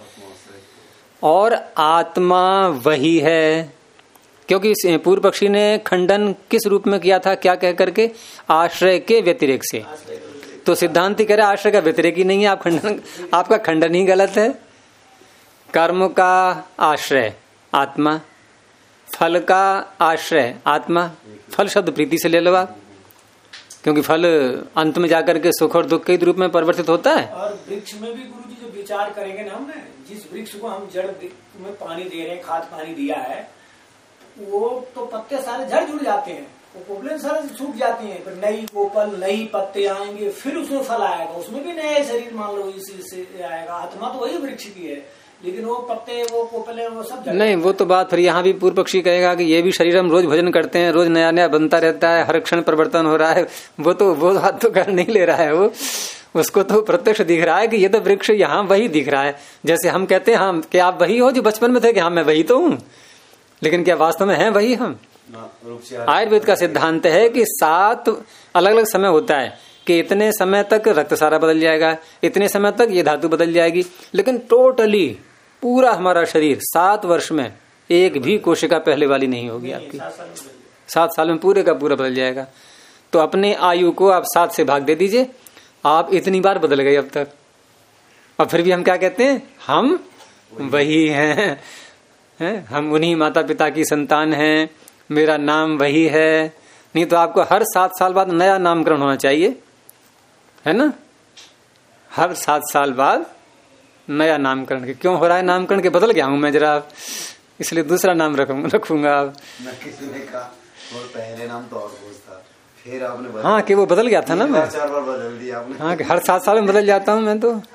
और आत्मा वही है, क्योंकि पूर्व पक्षी ने खंडन किस रूप में किया था? क्या कह करके? आश्रय के व्यतिरेक से। तो सिद्धांति कह रहे आश्रय का व्यतिरेक ही नहीं है, आप खंडन, आपका खंडन ही गलत है। कर्म का आश्रय आत्मा, फल का आश्रय आत्मा। फल शब्द प्रीति से ले लो आप, क्योंकि फल अंत में जाकर के सुख और दुख के रूप में परिवर्तित होता है। और वृक्ष में भी गुरु जी जो विचार करेंगे ना, हमने जिस वृक्ष को हम जड़ में पानी दे रहे हैं, खाद पानी दिया है, वो तो पत्ते सारे झड़ जुड़ जाते हैं, वो कोपलें सारे सूख जाती हैं, फिर नई कोपल नई पत्ते आएंगे, फिर उसमें फल आएगा, उसमें भी नया शरीर मान लो इससे आएगा। आत्मा तो वही वृक्ष की है, लेकिन वो पत्ते, वो कोपले, वो सब नहीं। वो तो बात फिर यहाँ भी पूर्व पक्षी कहेगा कि ये भी शरीर हम रोज भोजन करते हैं, रोज नया नया बनता रहता है, हर क्षण परिवर्तन हो रहा है। वो बात तो कर नहीं ले रहा है, वो उसको तो प्रत्यक्ष दिख रहा है कि ये तो वृक्ष यहाँ वही दिख रहा है। जैसे हम कहते हैं हम, क्या आप वही हो जो बचपन में थे? कि हाँ मैं वही तो हूँ, लेकिन क्या वास्तव में है वही हम? आयुर्वेद का सिद्धांत है कि 7 अलग अलग समय होता है कि इतने समय तक रक्त सारा बदल जाएगा, इतने समय तक ये धातु बदल जाएगी, लेकिन टोटली पूरा हमारा शरीर 7 वर्ष में एक भी कोशिका पहले वाली नहीं होगी आपकी। 7 साल में पूरे का पूरा बदल जाएगा। तो अपने आयु को आप 7 से भाग दे दीजिए, आप इतनी बार बदल गए अब तक, और फिर भी हम क्या कहते हैं? हम वही हैं, हम उन्हीं माता पिता की संतान हैं, मेरा नाम वही है। नहीं तो आपको हर 7 साल बाद नया नामकरण होना चाहिए, है ना? हर 7 साल बाद नया नामकरण। के क्यों हो रहा है नामकरण? के बदल गया हूं मैं जरा, इसलिए दूसरा नाम रखूंगा अब। किसी ने कहा और पहले नाम तो और था, फिर आपने हाँ कि वो बदल गया था ना, मैं 4 बार बदल दिया आपने। हाँ कि हर 7 साल में बदल जाता हूं मैं तो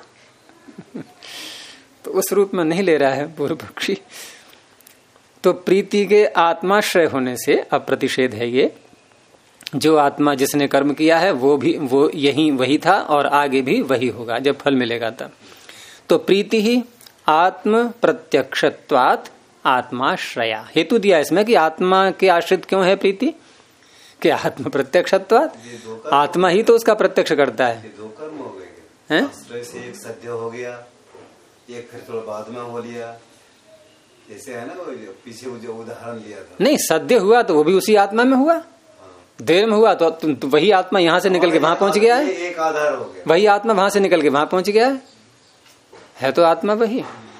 उस रूप में नहीं ले रहा है पूर्व पक्षी। तो प्रीति के आत्माश्रय होने से अप्रतिषेध है ये। जो आत्मा जिसने कर्म किया है वो यही वही था और आगे भी वही होगा जब फल मिलेगा तब। तो प्रीति ही आत्म प्रत्यक्षत्वात् आत्माश्रया। हेतु दिया इसमें कि आत्मा के आश्रित क्यों है प्रीति? कि आत्म प्रत्यक्षत्वात्, आत्मा ही तो उसका प्रत्यक्ष करता है। 2 कर्म हो गए, आश्रय से एक सद्य हो गया, एक फिर थोड़ा बाद में हो लिया, जैसे है ना वो पीछे जो उदाहरण लिया था। नहीं, सद्य हुआ तो वो भी उसी आत्मा में हुआ, देर में हुआ तो वही आत्मा यहाँ से निकल के वहां पहुंच गया है। एक आधार हो गया, वही आत्मा वहां से निकल के वहां पहुंच गया है। है तो आत्मा वही।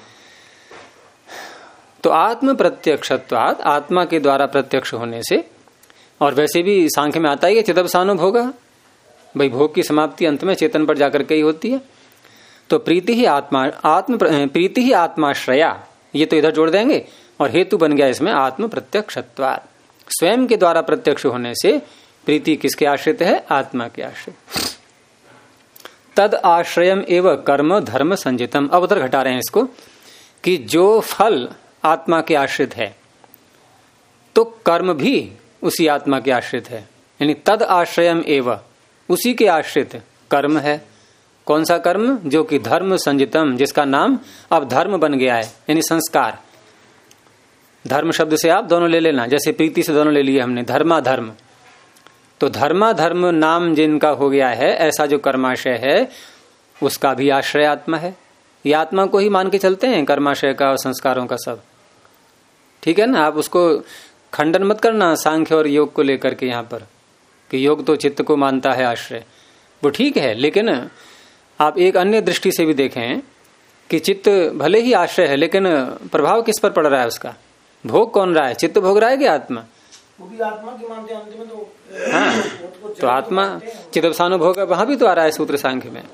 तो आत्म प्रत्यक्षत्वात्, आत्मा के द्वारा प्रत्यक्ष होने से, और वैसे भी सांख्य में आता ही है चिदवसानुभोग, भाई भोग की समाप्ति अंत में चेतन पर जाकर के ही होती है। तो प्रीति ही प्रीति ही आत्माश्रया, ये तो इधर जोड़ देंगे, और हेतु बन गया इसमें आत्म प्रत्यक्षत्वात्, स्वयं के द्वारा प्रत्यक्ष होने से प्रीति किसके आश्रित है? आत्मा के आश्रित। तद आश्रयम एवं कर्म धर्म संजितम। अब उधर घटा रहे हैं इसको कि जो फल आत्मा के आश्रित है तो कर्म भी उसी आत्मा के आश्रित है, यानी तद आश्रयम एवं, उसी के आश्रित कर्म है। कौन सा कर्म? जो कि धर्म संजितम, जिसका नाम अब धर्म बन गया है, यानी संस्कार। धर्म शब्द से आप दोनों ले लेना, जैसे प्रीति से दोनों ले लिए हमने, धर्मा धर्म। तो धर्मा धर्म नाम जिनका हो गया है, ऐसा जो कर्माशय है उसका भी आश्रय आत्मा है। ये आत्मा को ही मान के चलते हैं, कर्माशय का और संस्कारों का सब। ठीक है ना, आप उसको खंडन मत करना सांख्य और योग को लेकर के यहाँ पर, कि योग तो चित्त को मानता है आश्रय, वो ठीक है, लेकिन आप एक अन्य दृष्टि से भी देखें कि चित्त भले ही आश्रय है, लेकिन प्रभाव किस पर पड़ रहा है उसका? भोग कौन रहा है? चित्त भोग रहा है कि आत्मा? वो भी आत्मा की मानते हैं अंत में तो। हाँ, तो आत्मा चिदवसानुभोग वहां भी तो आ रहा है सूत्र सांख्य में।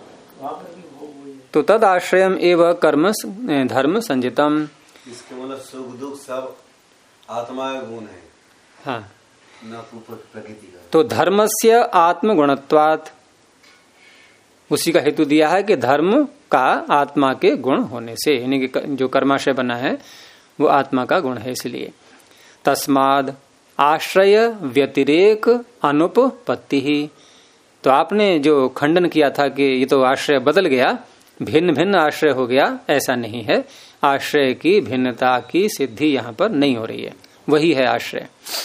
तो तद आश्रयम एवं कर्म धर्म संजितम। इसके मतलब सुख दुख सब आत्मा का गुण है, हाँ, न प्रकृति का। तो धर्मस्य आत्मगुणत्वात्, उसी का हेतु दिया है कि धर्म का आत्मा के गुण होने से, यानी कि जो कर्माशय बना है वो आत्मा का गुण है। इसलिए तस्माद आश्रय व्यतिरेक अनुपपत्ति ही। तो आपने जो खंडन किया था कि ये तो आश्रय बदल गया, भिन्न भिन्न आश्रय हो गया, ऐसा नहीं है। आश्रय की भिन्नता की सिद्धि यहाँ पर नहीं हो रही है, वही है आश्रय।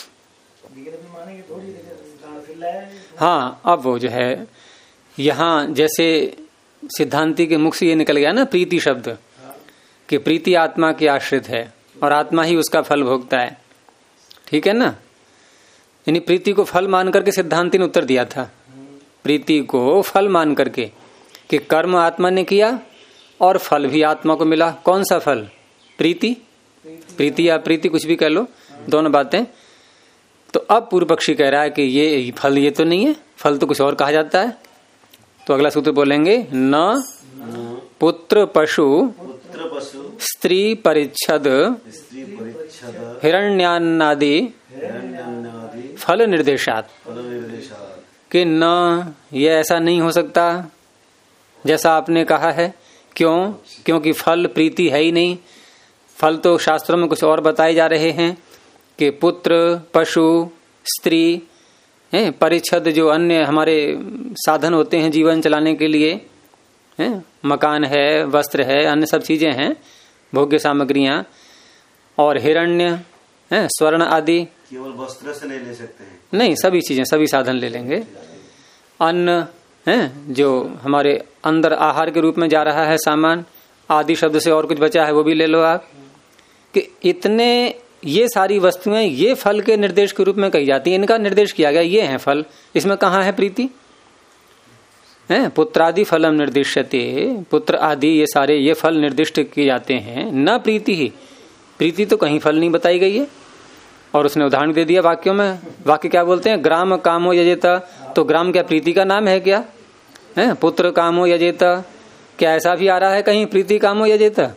हाँ, अब वो जो है यहाँ जैसे सिद्धांति के मुख से ये निकल गया ना प्रीति शब्द, कि प्रीति आत्मा की आश्रित है और आत्मा ही उसका फल भोगता है। ठीक है ना, यानी प्रीति को फल मान करके सिद्धांति ने उत्तर दिया था, प्रीति को फल मान करके, कि कर्म आत्मा ने किया और फल भी आत्मा को मिला। कौन सा फल? प्रीति, प्रीति या प्रीति कुछ भी कह लो, दोनों बातें। तो अब पूर्व पक्षी कह रहा है कि ये फल ये तो नहीं है, फल तो कुछ और कहा जाता है। तो अगला सूत्र बोलेंगे, न पुत्र पशु स्त्री परिच्छद हिरण्यादि फल निर्देशात, कि न ये ऐसा नहीं हो सकता जैसा आपने कहा है। क्यों? क्योंकि फल प्रीति है ही नहीं। फल तो शास्त्रों में कुछ और बताए जा रहे हैं कि पुत्र पशु स्त्री परिच्छद, जो अन्य हमारे साधन होते हैं जीवन चलाने के लिए, मकान है, वस्त्र है, अन्य सब चीजें हैं, भोग्य सामग्रियां, और हिरण्य स्वर्ण आदि। केवल वस्त्र से नहीं ले सकते हैं? नहीं, सभी चीजें, सभी साधन ले लेंगे। अन्न है जो हमारे अंदर आहार के रूप में जा रहा है सामान, आदि शब्द से और कुछ बचा है वो भी ले लो आप, कि इतने ये सारी वस्तुएं ये फल के निर्देश के रूप में कही जाती हैं, इनका निर्देश किया गया, ये है फल। इसमें कहाँ है प्रीति? है पुत्रादि फलम निर्दिश्यते, पुत्र आदि ये सारे ये फल निर्दिष्ट किए जाते हैं, न प्रीति ही। प्रीति तो कहीं फल नहीं बताई गई है। और उसने उदाहरण दे दिया वाक्यों में। वाक्य क्या बोलते हैं? ग्राम कामो यजेता, तो ग्राम क्या प्रीति का नाम है क्या? है पुत्र कामो यजेता, क्या ऐसा भी आ रहा है कहीं प्रीति कामो यजेता?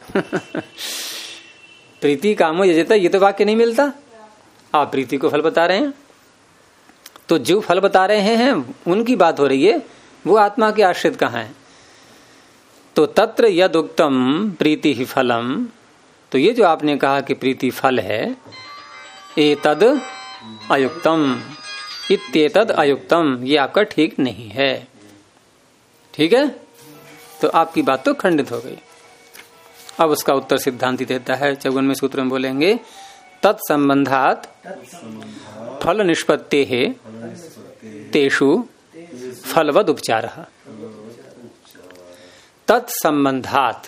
प्रीति कामो यजेता, ये तो वाक्य नहीं मिलता। आप प्रीति को फल बता रहे हैं, तो जो फल बता रहे हैं उनकी बात हो रही है, वो आत्मा के आश्रित कहाँ है? तो तत्र यद उक्तम प्रीति ही फलम, तो ये जो आपने कहा कि प्रीति फल है, एतद अयुक्तम, इत्येतद अयुक्तम, ये आपका ठीक नहीं है। ठीक है, तो आपकी बात तो खंडित हो गई। अब उसका उत्तर सिद्धांति देता है 54वें सूत्र में, बोलेंगे तत्संबंधात फल निष्पत्ति है तेषु फलवद उपचार। तत्संबंधात,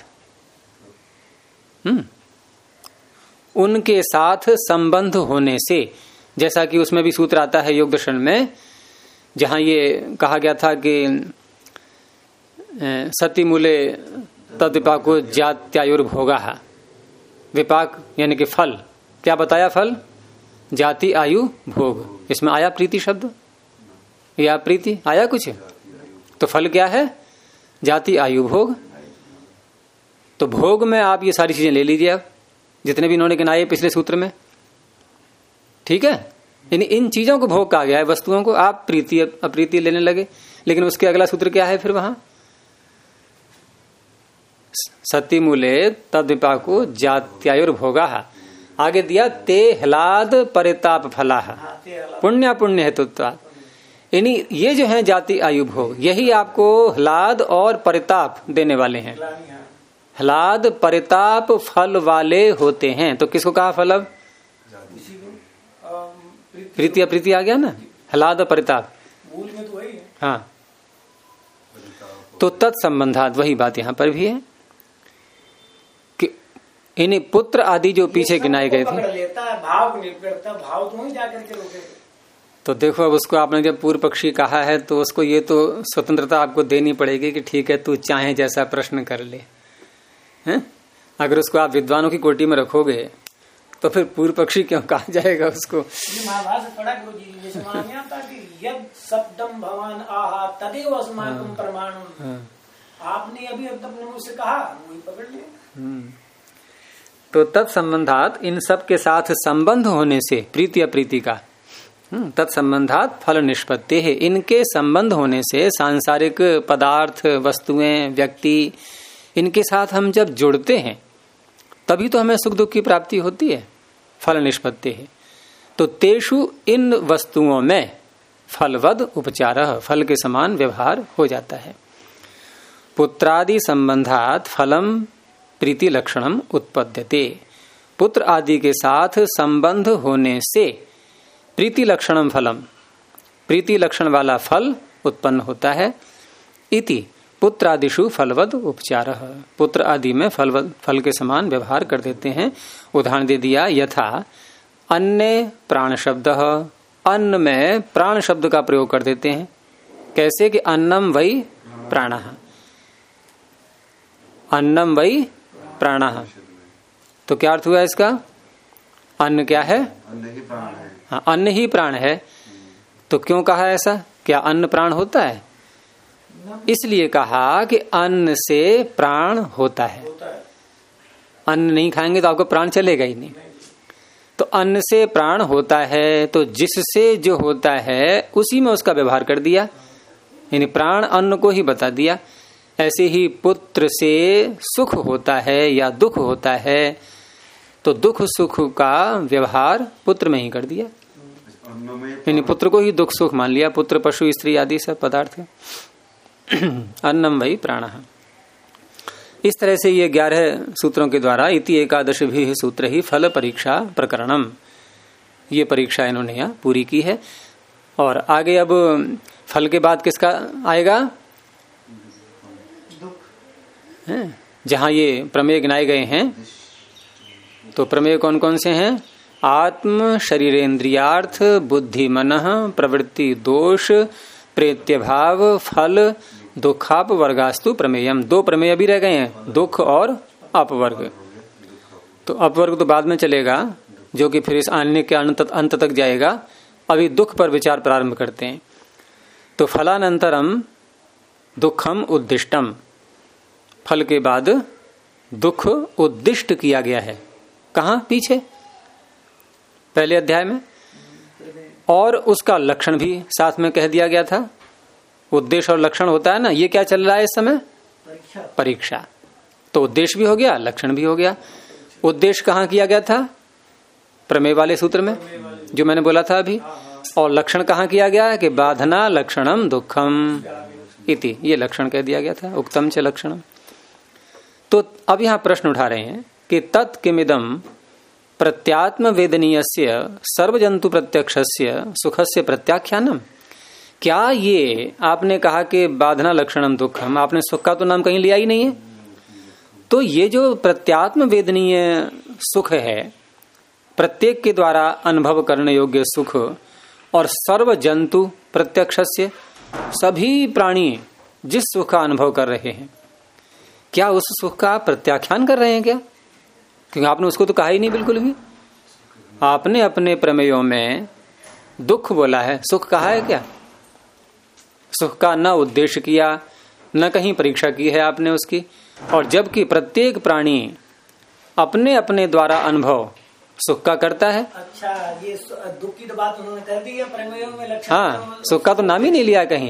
उनके साथ संबंध होने से, जैसा कि उसमें भी सूत्र आता है योग दर्शन में, जहां ये कहा गया था कि सती मूले तद विपाको जात्यायुर्भोगा। विपाक यानी कि फल, क्या बताया? फल जाति आयु भोग। इसमें आया प्रीति शब्द या प्रीति आया कुछ? तो फल क्या है? जाति आयु भोग। तो भोग में आप ये सारी चीजें ले लीजिए, आप जितने भी इन्होंने गिनाए पिछले सूत्र में, ठीक है। यानी इन चीजों को भोग कहा गया है, वस्तुओं को। आप प्रीति अप्रीति लेने लगे, लेकिन उसके अगला सूत्र क्या है फिर वहां? सती मूले तद विपाको जात्यायुर्भोगा। आगे दिया ते ह्लाद परिताप फला पुण्य पुण्य हेतुत्वात्। यानी ये जो है जाति आयु भोग, यही आपको ह्लाद और परिताप देने वाले हैं। ह्लाद परिताप फल वाले होते हैं। तो किसको कहा फल? अब प्रीति अप्रीति आ गया ना, ह्लाद और परिताप मूल में तो वही है। हाँ, तो तत्संबंधात वही बात यहां पर भी है कि इन्हीं पुत्र आदि जो पीछे गिनाए गए थे, लेता है भाव भाव तो जाकर के रोके। तो देखो अब उसको आपने जब पूर्व पक्षी कहा है तो उसको ये तो स्वतंत्रता आपको देनी पड़ेगी कि ठीक है तू चाहे जैसा प्रश्न कर ले, हैं? अगर उसको आप विद्वानों की कोटि में रखोगे तो फिर पूर्व पक्षी क्यों कहा जाएगा उसको? महाभारत पढ़ा गुरु जी, जैसे वहां आता कि यद शब्दम भवान आहा तदेव अस्माकं प्रमाणम। आपने अभी अपने मुंह से कहा, वही पकड़ लिया। तो तत्संबंधात, इन सब के साथ संबंध होने से, प्रीति अप्रीति का तत्संबंधात फल निष्पत्ति है। इनके संबंध होने से सांसारिक पदार्थ, वस्तुएं, व्यक्ति, इनके साथ हम जब जुड़ते हैं तभी तो हमें सुख दुख की प्राप्ति होती है, फल निष्पत्ति है। तो तेषु, इन वस्तुओं में फलवद उपचारः, फल के समान व्यवहार हो जाता है। पुत्रादि संबंधात फलम प्रीति लक्षणम उत्पद्यते। पुत्र आदि के साथ संबंध होने से प्रीति लक्षणम फलम, प्रीति लक्षण वाला फल उत्पन्न होता है। इति पुत्रादिषु फलवद उपचारः, पुत्र आदि में फल के समान व्यवहार कर देते हैं। उदाहरण दे दिया, यथा अन्य प्राण शब्द, अन्न में प्राण शब्द का प्रयोग कर देते हैं। कैसे कि अन्नम वै प्राणः, अन्नम वै प्राणः। तो क्या अर्थ हुआ इसका? अन्न क्या है? अन्न ही प्राण है। हाँ, अन्न ही प्राण है। तो क्यों कहा ऐसा? क्या अन्न प्राण होता है? इसलिए कहा कि अन्न से प्राण होता है। अन्न नहीं खाएंगे तो आपको प्राण चलेगा ही नहीं। तो अन्न से प्राण होता है, तो जिससे जो होता है उसी में उसका व्यवहार कर दिया, यानी प्राण अन्न को ही बता दिया। ऐसे ही पुत्र से सुख होता है या दुख होता है, तो दुख सुख का व्यवहार पुत्र में ही कर दिया, यानी पुत्र को ही दुख सुख मान लिया। पुत्र, पशु, स्त्री आदि सब पदार्थ अन्नम वही प्राण। इस तरह से ये 11 सूत्रों के द्वारा इति एकादश भी सूत्र ही फल परीक्षा प्रकरणम, ये परीक्षा इन्होंने यहाँ पूरी की है। और आगे अब फल के बाद किसका आएगा? जहां ये प्रमेय गिनाए गए हैं, तो प्रमेय कौन कौन से हैं? आत्म शरीरेन्द्रियार्थ बुद्धि मनः प्रवृत्ति दोष प्रेत्य भाव फल दुखाप वर्गास्तु प्रमेयम। 2 प्रमेय भी रह गए हैं, दुख और अपवर्ग। तो अपवर्ग तो बाद में चलेगा, जो कि फिर इस आने के अंत तक जाएगा। अभी दुख पर विचार प्रारंभ करते हैं। तो फलानंतरम दुखम उद्दिष्टम, फल के बाद दुख उद्दिष्ट किया गया है। कहाँ? पीछे पहले अध्याय में। और उसका लक्षण भी साथ में कह दिया गया था। उद्देश्य और लक्षण होता है ना, ये क्या चल रहा है इस समय? परीक्षा। तो उद्देश्य भी हो गया, लक्षण भी हो गया। उद्देश्य कहाँ किया गया था? प्रमेय वाले सूत्र में, जो मैंने बोला था अभी। और लक्षण कहाँ किया गया है कि बाधना लक्षणम दुखम इति, ये लक्षण कह दिया गया था, उक्तम च लक्षणम। तो अब यहाँ प्रश्न उठा रहे हैं कि तत् किमिदम प्रत्यात्म वेदनीयस्य सर्वजंतु प्रत्यक्षस्य सुखस्य प्रत्याख्यानम। क्या ये आपने कहा कि बाधना लक्षणम दुखम, आपने सुख का तो नाम कहीं लिया ही नहीं है। तो ये जो प्रत्यात्म वेदनीय सुख है, प्रत्येक के द्वारा अनुभव करने योग्य सुख, और सर्व जंतु प्रत्यक्षस्य, सभी प्राणी जिस सुख का अनुभव कर रहे हैं, क्या उस सुख का आप प्रत्याख्यान कर रहे हैं क्या? क्योंकि आपने उसको तो कहा ही नहीं बिल्कुल भी। आपने अपने प्रमेयों में दुख बोला है, सुख कहा है क्या? सुख का न उद्देश्य किया, न कहीं परीक्षा की है आपने उसकी। और जबकि प्रत्येक प्राणी अपने अपने द्वारा अनुभव सुख का करता है। अच्छा, ये दुख की तो बात उन्होंने कर दी है प्रमेयों में, लक्षण। हाँ, सुख का तो नाम ही नहीं लिया कहीं।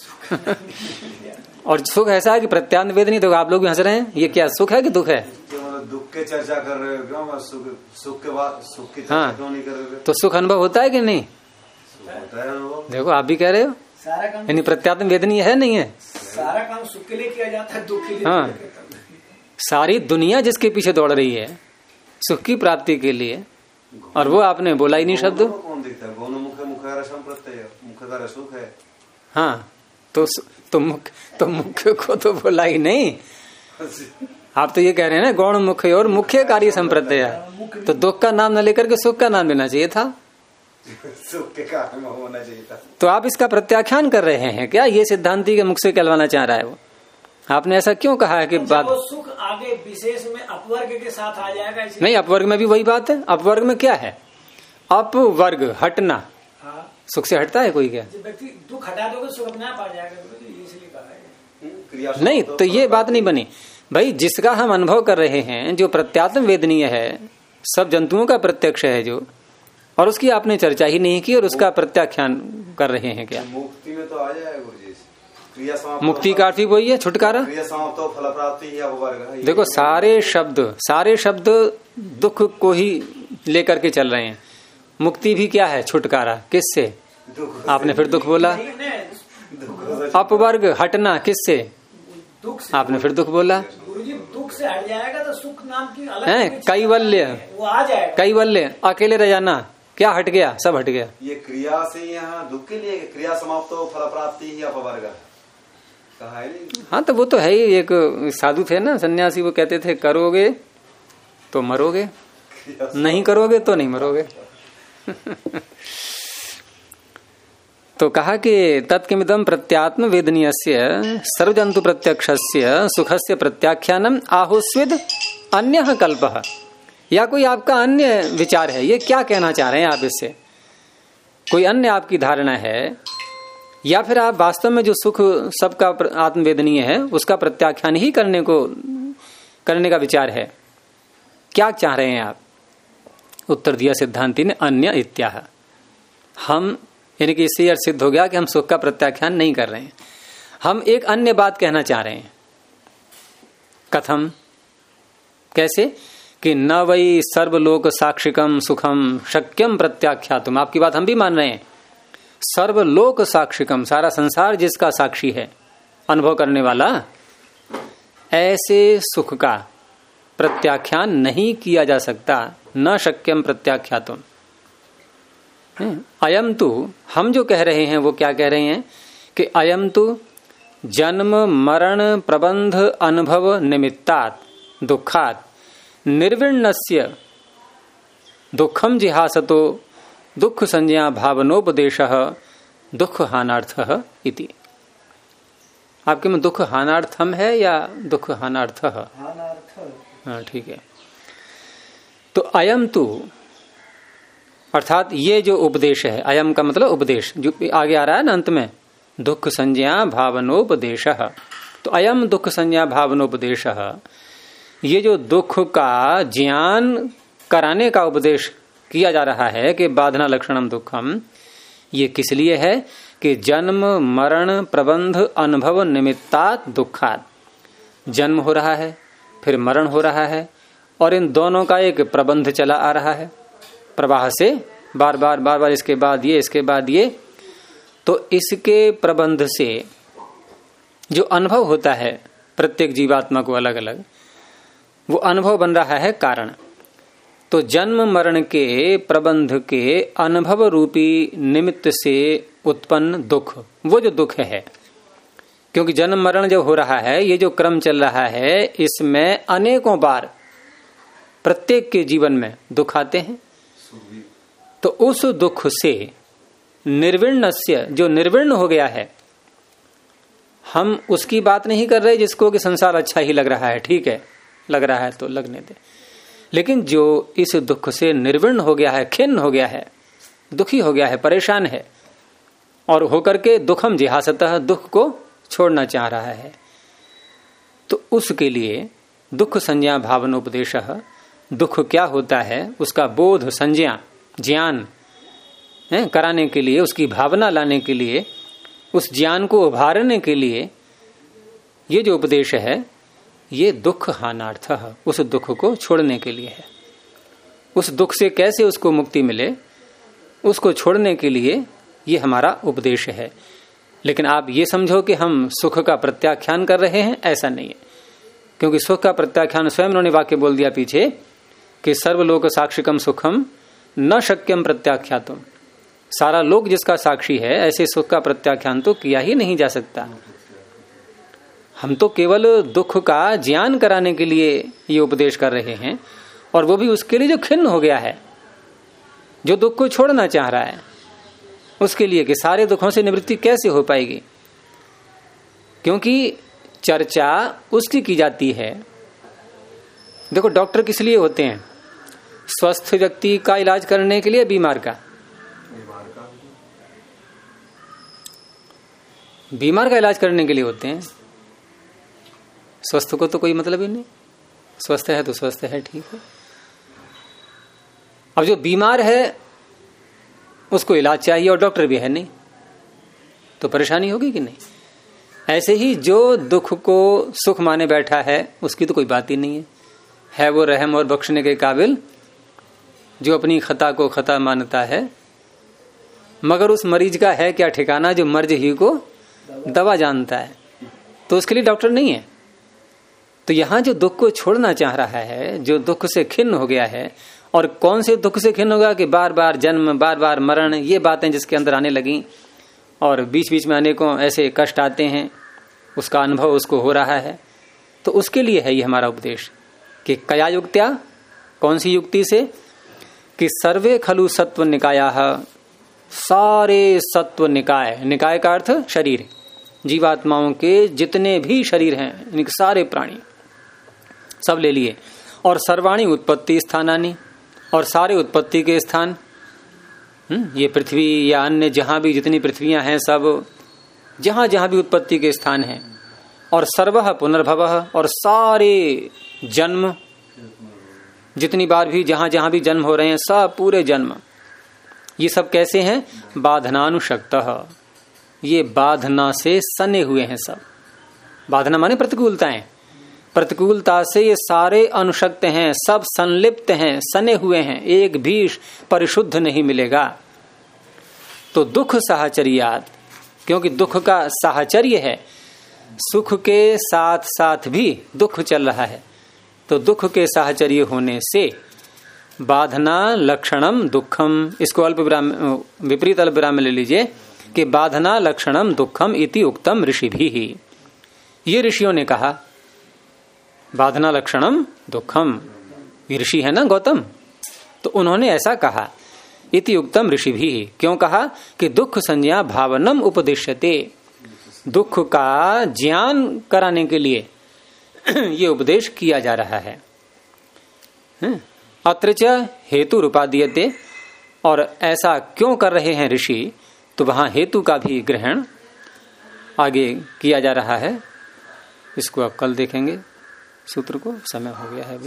और सुख ऐसा है कि प्रत्यान्वेद नहीं। तो आप लोग भी हंस रहे हैं, ये क्या सुख है कि दुख है? दुख के चर्चा कर रहे हो क्यों? सुख के बाद सुख की चर्चा क्यों नहीं कर रहे? तो सुख अनुभव होता है कि नहीं? होता है अनुभव। देखो आप भी कह रहे हो, सारा काम यानी प्रत्यात्म वेदनीय है नहीं है? सारा काम सुख के लिए किया जाता है, दुख के लिए। हाँ, सारी दुनिया जिसके पीछे दौड़ रही है सुख की प्राप्ति के लिए, और वो आपने बोला ही नहीं शब्द। कौन दिखता है? गौण मुख मुख रसम प्रत्यय, मुख का सुख है। हाँ, तो मुख्य को तो बोला ही नहीं। आप तो ये कह रहे हैं ना गौण मुख्य और मुख्य कार्य संप्रत्यय। तो दुख का नाम न लेकर के सुख का नाम लेना चाहिए था। सुख के कारण में होना चाहिए था। तो आप इसका प्रत्याख्यान कर रहे हैं क्या? ये सिद्धांति के मुख से कहलवाना चाह रहा है वो। आपने ऐसा क्यों कहा है कि बात वो सुख आगे विशेष में अपवर्ग के साथ आ जाएगा? नहीं, अपवर्ग में भी वही बात है। अपवर्ग में क्या है? अपवर्ग हटना। हाँ, सुख से हटता है कोई क्या? व्यक्ति दुख हटा दोगे सुख अपने आप आ जाएगा, इसलिए कहा है। नहीं, तो ये बात नहीं बनी भाई। जिसका हम अनुभव कर रहे हैं, जो प्रत्यात्म वेदनीय है, सब जंतुओं का प्रत्यक्ष है जो, और उसकी आपने चर्चा ही नहीं की और उसका प्रत्याख्यान कर रहे हैं क्या? मुक्ति में तो आ जाएगा गुरुजी। क्रिया समाप्त, मुक्ति का अर्थ भी वही है, छुटकारा। क्रिया समाप्त हो फल प्राप्ति ही अपवर्ग है। देखो सारे शब्द दुख को ही लेकर के चल रहे हैं। मुक्ति भी क्या है? छुटकारा। किससे? आपने फिर दुख बोला। अपवर्ग हटना किससे? दुख से। आपने फिर दुख बोला। गुरुजी दुख से हट जाएगा तो सुख नाम की अलग है कैवल्य, वो आ जाएगा। कैवल्य अकेले रह जाना, क्या हट गया? सब हट गया। ये क्रिया से यहाँ दुख के लिए क्रिया समाप्त हो फल प्राप्ति ही अपवर्ग कहा है नहीं? हाँ, तो वो तो है ही। एक साधु थे ना, सन्यासी, वो कहते थे करोगे तो मरोगे, नहीं करोगे तो नहीं मरोगे। तो कहा कि तत्किमिदं प्रत्यात्म वेदनीयस्य सर्वजंतु प्रत्यक्षस्य सुखस्य प्रत्याख्यानम आहुस्विद अन्यः कल्पः। या कोई आपका अन्य विचार है? ये क्या कहना चाह रहे हैं आप इससे? कोई अन्य आपकी धारणा है, या फिर आप वास्तव में जो सुख सबका आत्मवेदनीय है उसका प्रत्याख्यान ही करने का विचार है? क्या चाह रहे हैं आप? उत्तर दिया सिद्धांति ने, अन्य इत्याह। हम, यानी कि इससे यह सिद्ध हो गया कि हम सुख का प्रत्याख्यान नहीं कर रहे हैं। हम एक अन्य बात कहना चाह रहे हैं। कथम? कैसे? कि न वही सर्वलोक साक्षिकम सुखम शक्यम प्रत्याख्यातुम। आपकी बात हम भी मान रहे हैं। सर्वलोक साक्षिकम, सारा संसार जिसका साक्षी है, अनुभव करने वाला, ऐसे सुख का प्रत्याख्यान नहीं किया जा सकता। न शक्यम प्रत्याख्यातुम। अयम तु, हम जो कह रहे हैं वो क्या कह रहे हैं कि अयम तु जन्म मरण प्रबंध अनुभव निमित्तात् दुखात् निर्विण्णस्य दुखम जिहासतो दुख संज्ञा भावनोपदेशः दुख हानार्थः इति। आपके में दुख हानार्थम है या दुख हानार्थः? हाँ, ठीक है। तो अयम तु अर्थात ये जो उपदेश है, अयम का मतलब उपदेश, जो आगे आ रहा है ना अंत में, दुख संज्ञा भावनोपदेशः। तो अयम दुख संज्ञा भावनोपदेशः, ये जो दुख का ज्ञान कराने का उपदेश किया जा रहा है कि बाधना लक्षणम दुखम, ये किस लिए है कि जन्म मरण प्रबंध अनुभव निमित्तात् दुखात्। जन्म हो रहा है, फिर मरण हो रहा है, और इन दोनों का एक प्रबंध चला आ रहा है प्रवाह से, बार बार इसके बाद ये, इसके बाद ये। तो इसके प्रबंध से जो अनुभव होता है प्रत्येक जीवात्मा को अलग अलग, वो अनुभव बन रहा है कारण। तो जन्म मरण के प्रबंध के अनुभव रूपी निमित्त से उत्पन्न दुख, वो जो दुख है, क्योंकि जन्म मरण जब हो रहा है, ये जो क्रम चल रहा है, इसमें अनेकों बार प्रत्येक के जीवन में दुख आते हैं। तो उस दुख से निर्विण्णस्य, जो निर्विण्ण हो गया है, हम उसकी बात नहीं कर रहे जिसको कि संसार अच्छा ही लग रहा है, ठीक है, लग रहा है तो लगने दे। लेकिन जो इस दुख से निर्विण्ण हो गया है, खिन्न हो गया है, दुखी हो गया है, परेशान है, और होकर के दुखम जिहासतः, दुख को छोड़ना चाह रहा है, तो उसके लिए दुख संज्ञा भावनोपदेश, दुख क्या होता है उसका बोध, संज्ञा, ज्ञान कराने के लिए, उसकी भावना लाने के लिए, उस ज्ञान को उभारने के लिए ये जो उपदेश है ये दुख हानार्थ, उस दुख को छोड़ने के लिए है। उस दुख से कैसे उसको मुक्ति मिले, उसको छोड़ने के लिए ये हमारा उपदेश है। लेकिन आप ये समझो कि हम सुख का प्रत्याख्यान कर रहे हैं, ऐसा नहीं है। क्योंकि सुख का प्रत्याख्यान स्वयं उन्होंने वाक्य बोल दिया पीछे कि सर्वलोक साक्षिकम सुखम न शक्यम प्रत्याख्यातुम, सारा लोक जिसका साक्षी है ऐसे सुख का प्रत्याख्यान तो किया ही नहीं जा सकता। हम तो केवल दुख का ज्ञान कराने के लिए ये उपदेश कर रहे हैं, और वो भी उसके लिए जो खिन्न हो गया है, जो दुख को छोड़ना चाह रहा है, उसके लिए कि सारे दुखों से निवृत्ति कैसे हो पाएगी। क्योंकि चर्चा उसकी की जाती है। देखो डॉक्टर किस लिए होते हैं? स्वस्थ व्यक्ति का इलाज करने के लिए, बीमार का? बीमार का इलाज करने के लिए होते हैं। स्वस्थ को तो कोई मतलब ही नहीं, स्वस्थ है तो स्वस्थ है, ठीक है। अब जो बीमार है उसको इलाज चाहिए और डॉक्टर भी है नहीं, तो परेशानी होगी कि नहीं? ऐसे ही जो दुख को सुख माने बैठा है उसकी तो कोई बात ही नहीं है वो रहम और बख्शने के काबिल जो अपनी खता को खता मानता है, मगर उस मरीज का है क्या ठिकाना जो मर्ज ही को दवा जानता है, तो उसके लिए डॉक्टर नहीं है। तो यहां जो दुख को छोड़ना चाह रहा है, जो दुख से खिन्न हो गया है, और कौन से दुख से खिन्न होगा कि बार बार जन्म, बार बार मरण, ये बातें जिसके अंदर आने लगी और बीच बीच में अनेकों ऐसे कष्ट आते हैं, उसका अनुभव उसको हो रहा है, तो उसके लिए है ये हमारा उपदेश कि कया युक्त्या, कौन सी युक्ति से, कि सर्वे खलु सत्व निकाया, सारे सत्व निकाय, निकाय का अर्थ शरीर, जीवात्माओं के जितने भी शरीर हैं, इनके सारे प्राणी सब ले लिए, और सर्वाणी उत्पत्ति स्थानानि, और सारे उत्पत्ति के स्थान, ये पृथ्वी या अन्य जहां भी जितनी पृथ्वियां हैं, सब जहां जहां भी उत्पत्ति के स्थान हैं, और सर्वः पुनर्भवः, और सारे जन्म, जितनी बार भी जहां जहां भी जन्म हो रहे हैं, सब पूरे जन्म, ये सब कैसे हैं? बाधनानुशक्तः, ये बाधना से सने हुए हैं सब। बाधना माने प्रतिकूलताएं, प्रतिकूलता से ये सारे अनुशक्त हैं, सब संलिप्त हैं, सने हुए हैं, एक भी परिशुद्ध नहीं मिलेगा। तो दुख साहचर्यात, क्योंकि दुख का साहचर्य है, सुख के साथ साथ भी दुख चल रहा है, तो दुख के साहचर्य होने से बाधना लक्षणम दुखम, इसको अल्प विराम, विपरीत अल्प विराम में ले लीजिए कि बाधना लक्षणम दुखम इति उक्तम ऋषिभिः ही, ये ऋषियों ने कहा बाधना लक्षणम दुखम, ऋषि है ना गौतम, तो उन्होंने ऐसा कहा, इति उक्तम ऋषिभिः, क्यों कहा? कि दुख संज्ञा भावनम उपदिश्यते, दुख का ज्ञान कराने के लिए ये उपदेश किया जा रहा है। अत्र च हेतु रूपादीयते, और ऐसा क्यों कर रहे हैं ऋषि, तो वहां हेतु का भी ग्रहण आगे किया जा रहा है। इसको आप कल देखेंगे सूत्र को, समय हो गया है अभी।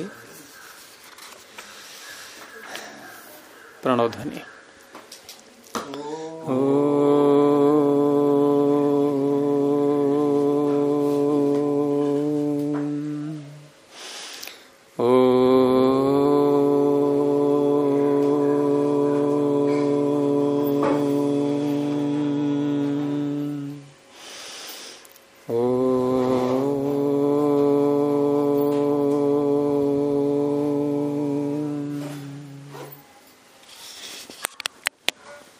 प्रणव ध्वनि।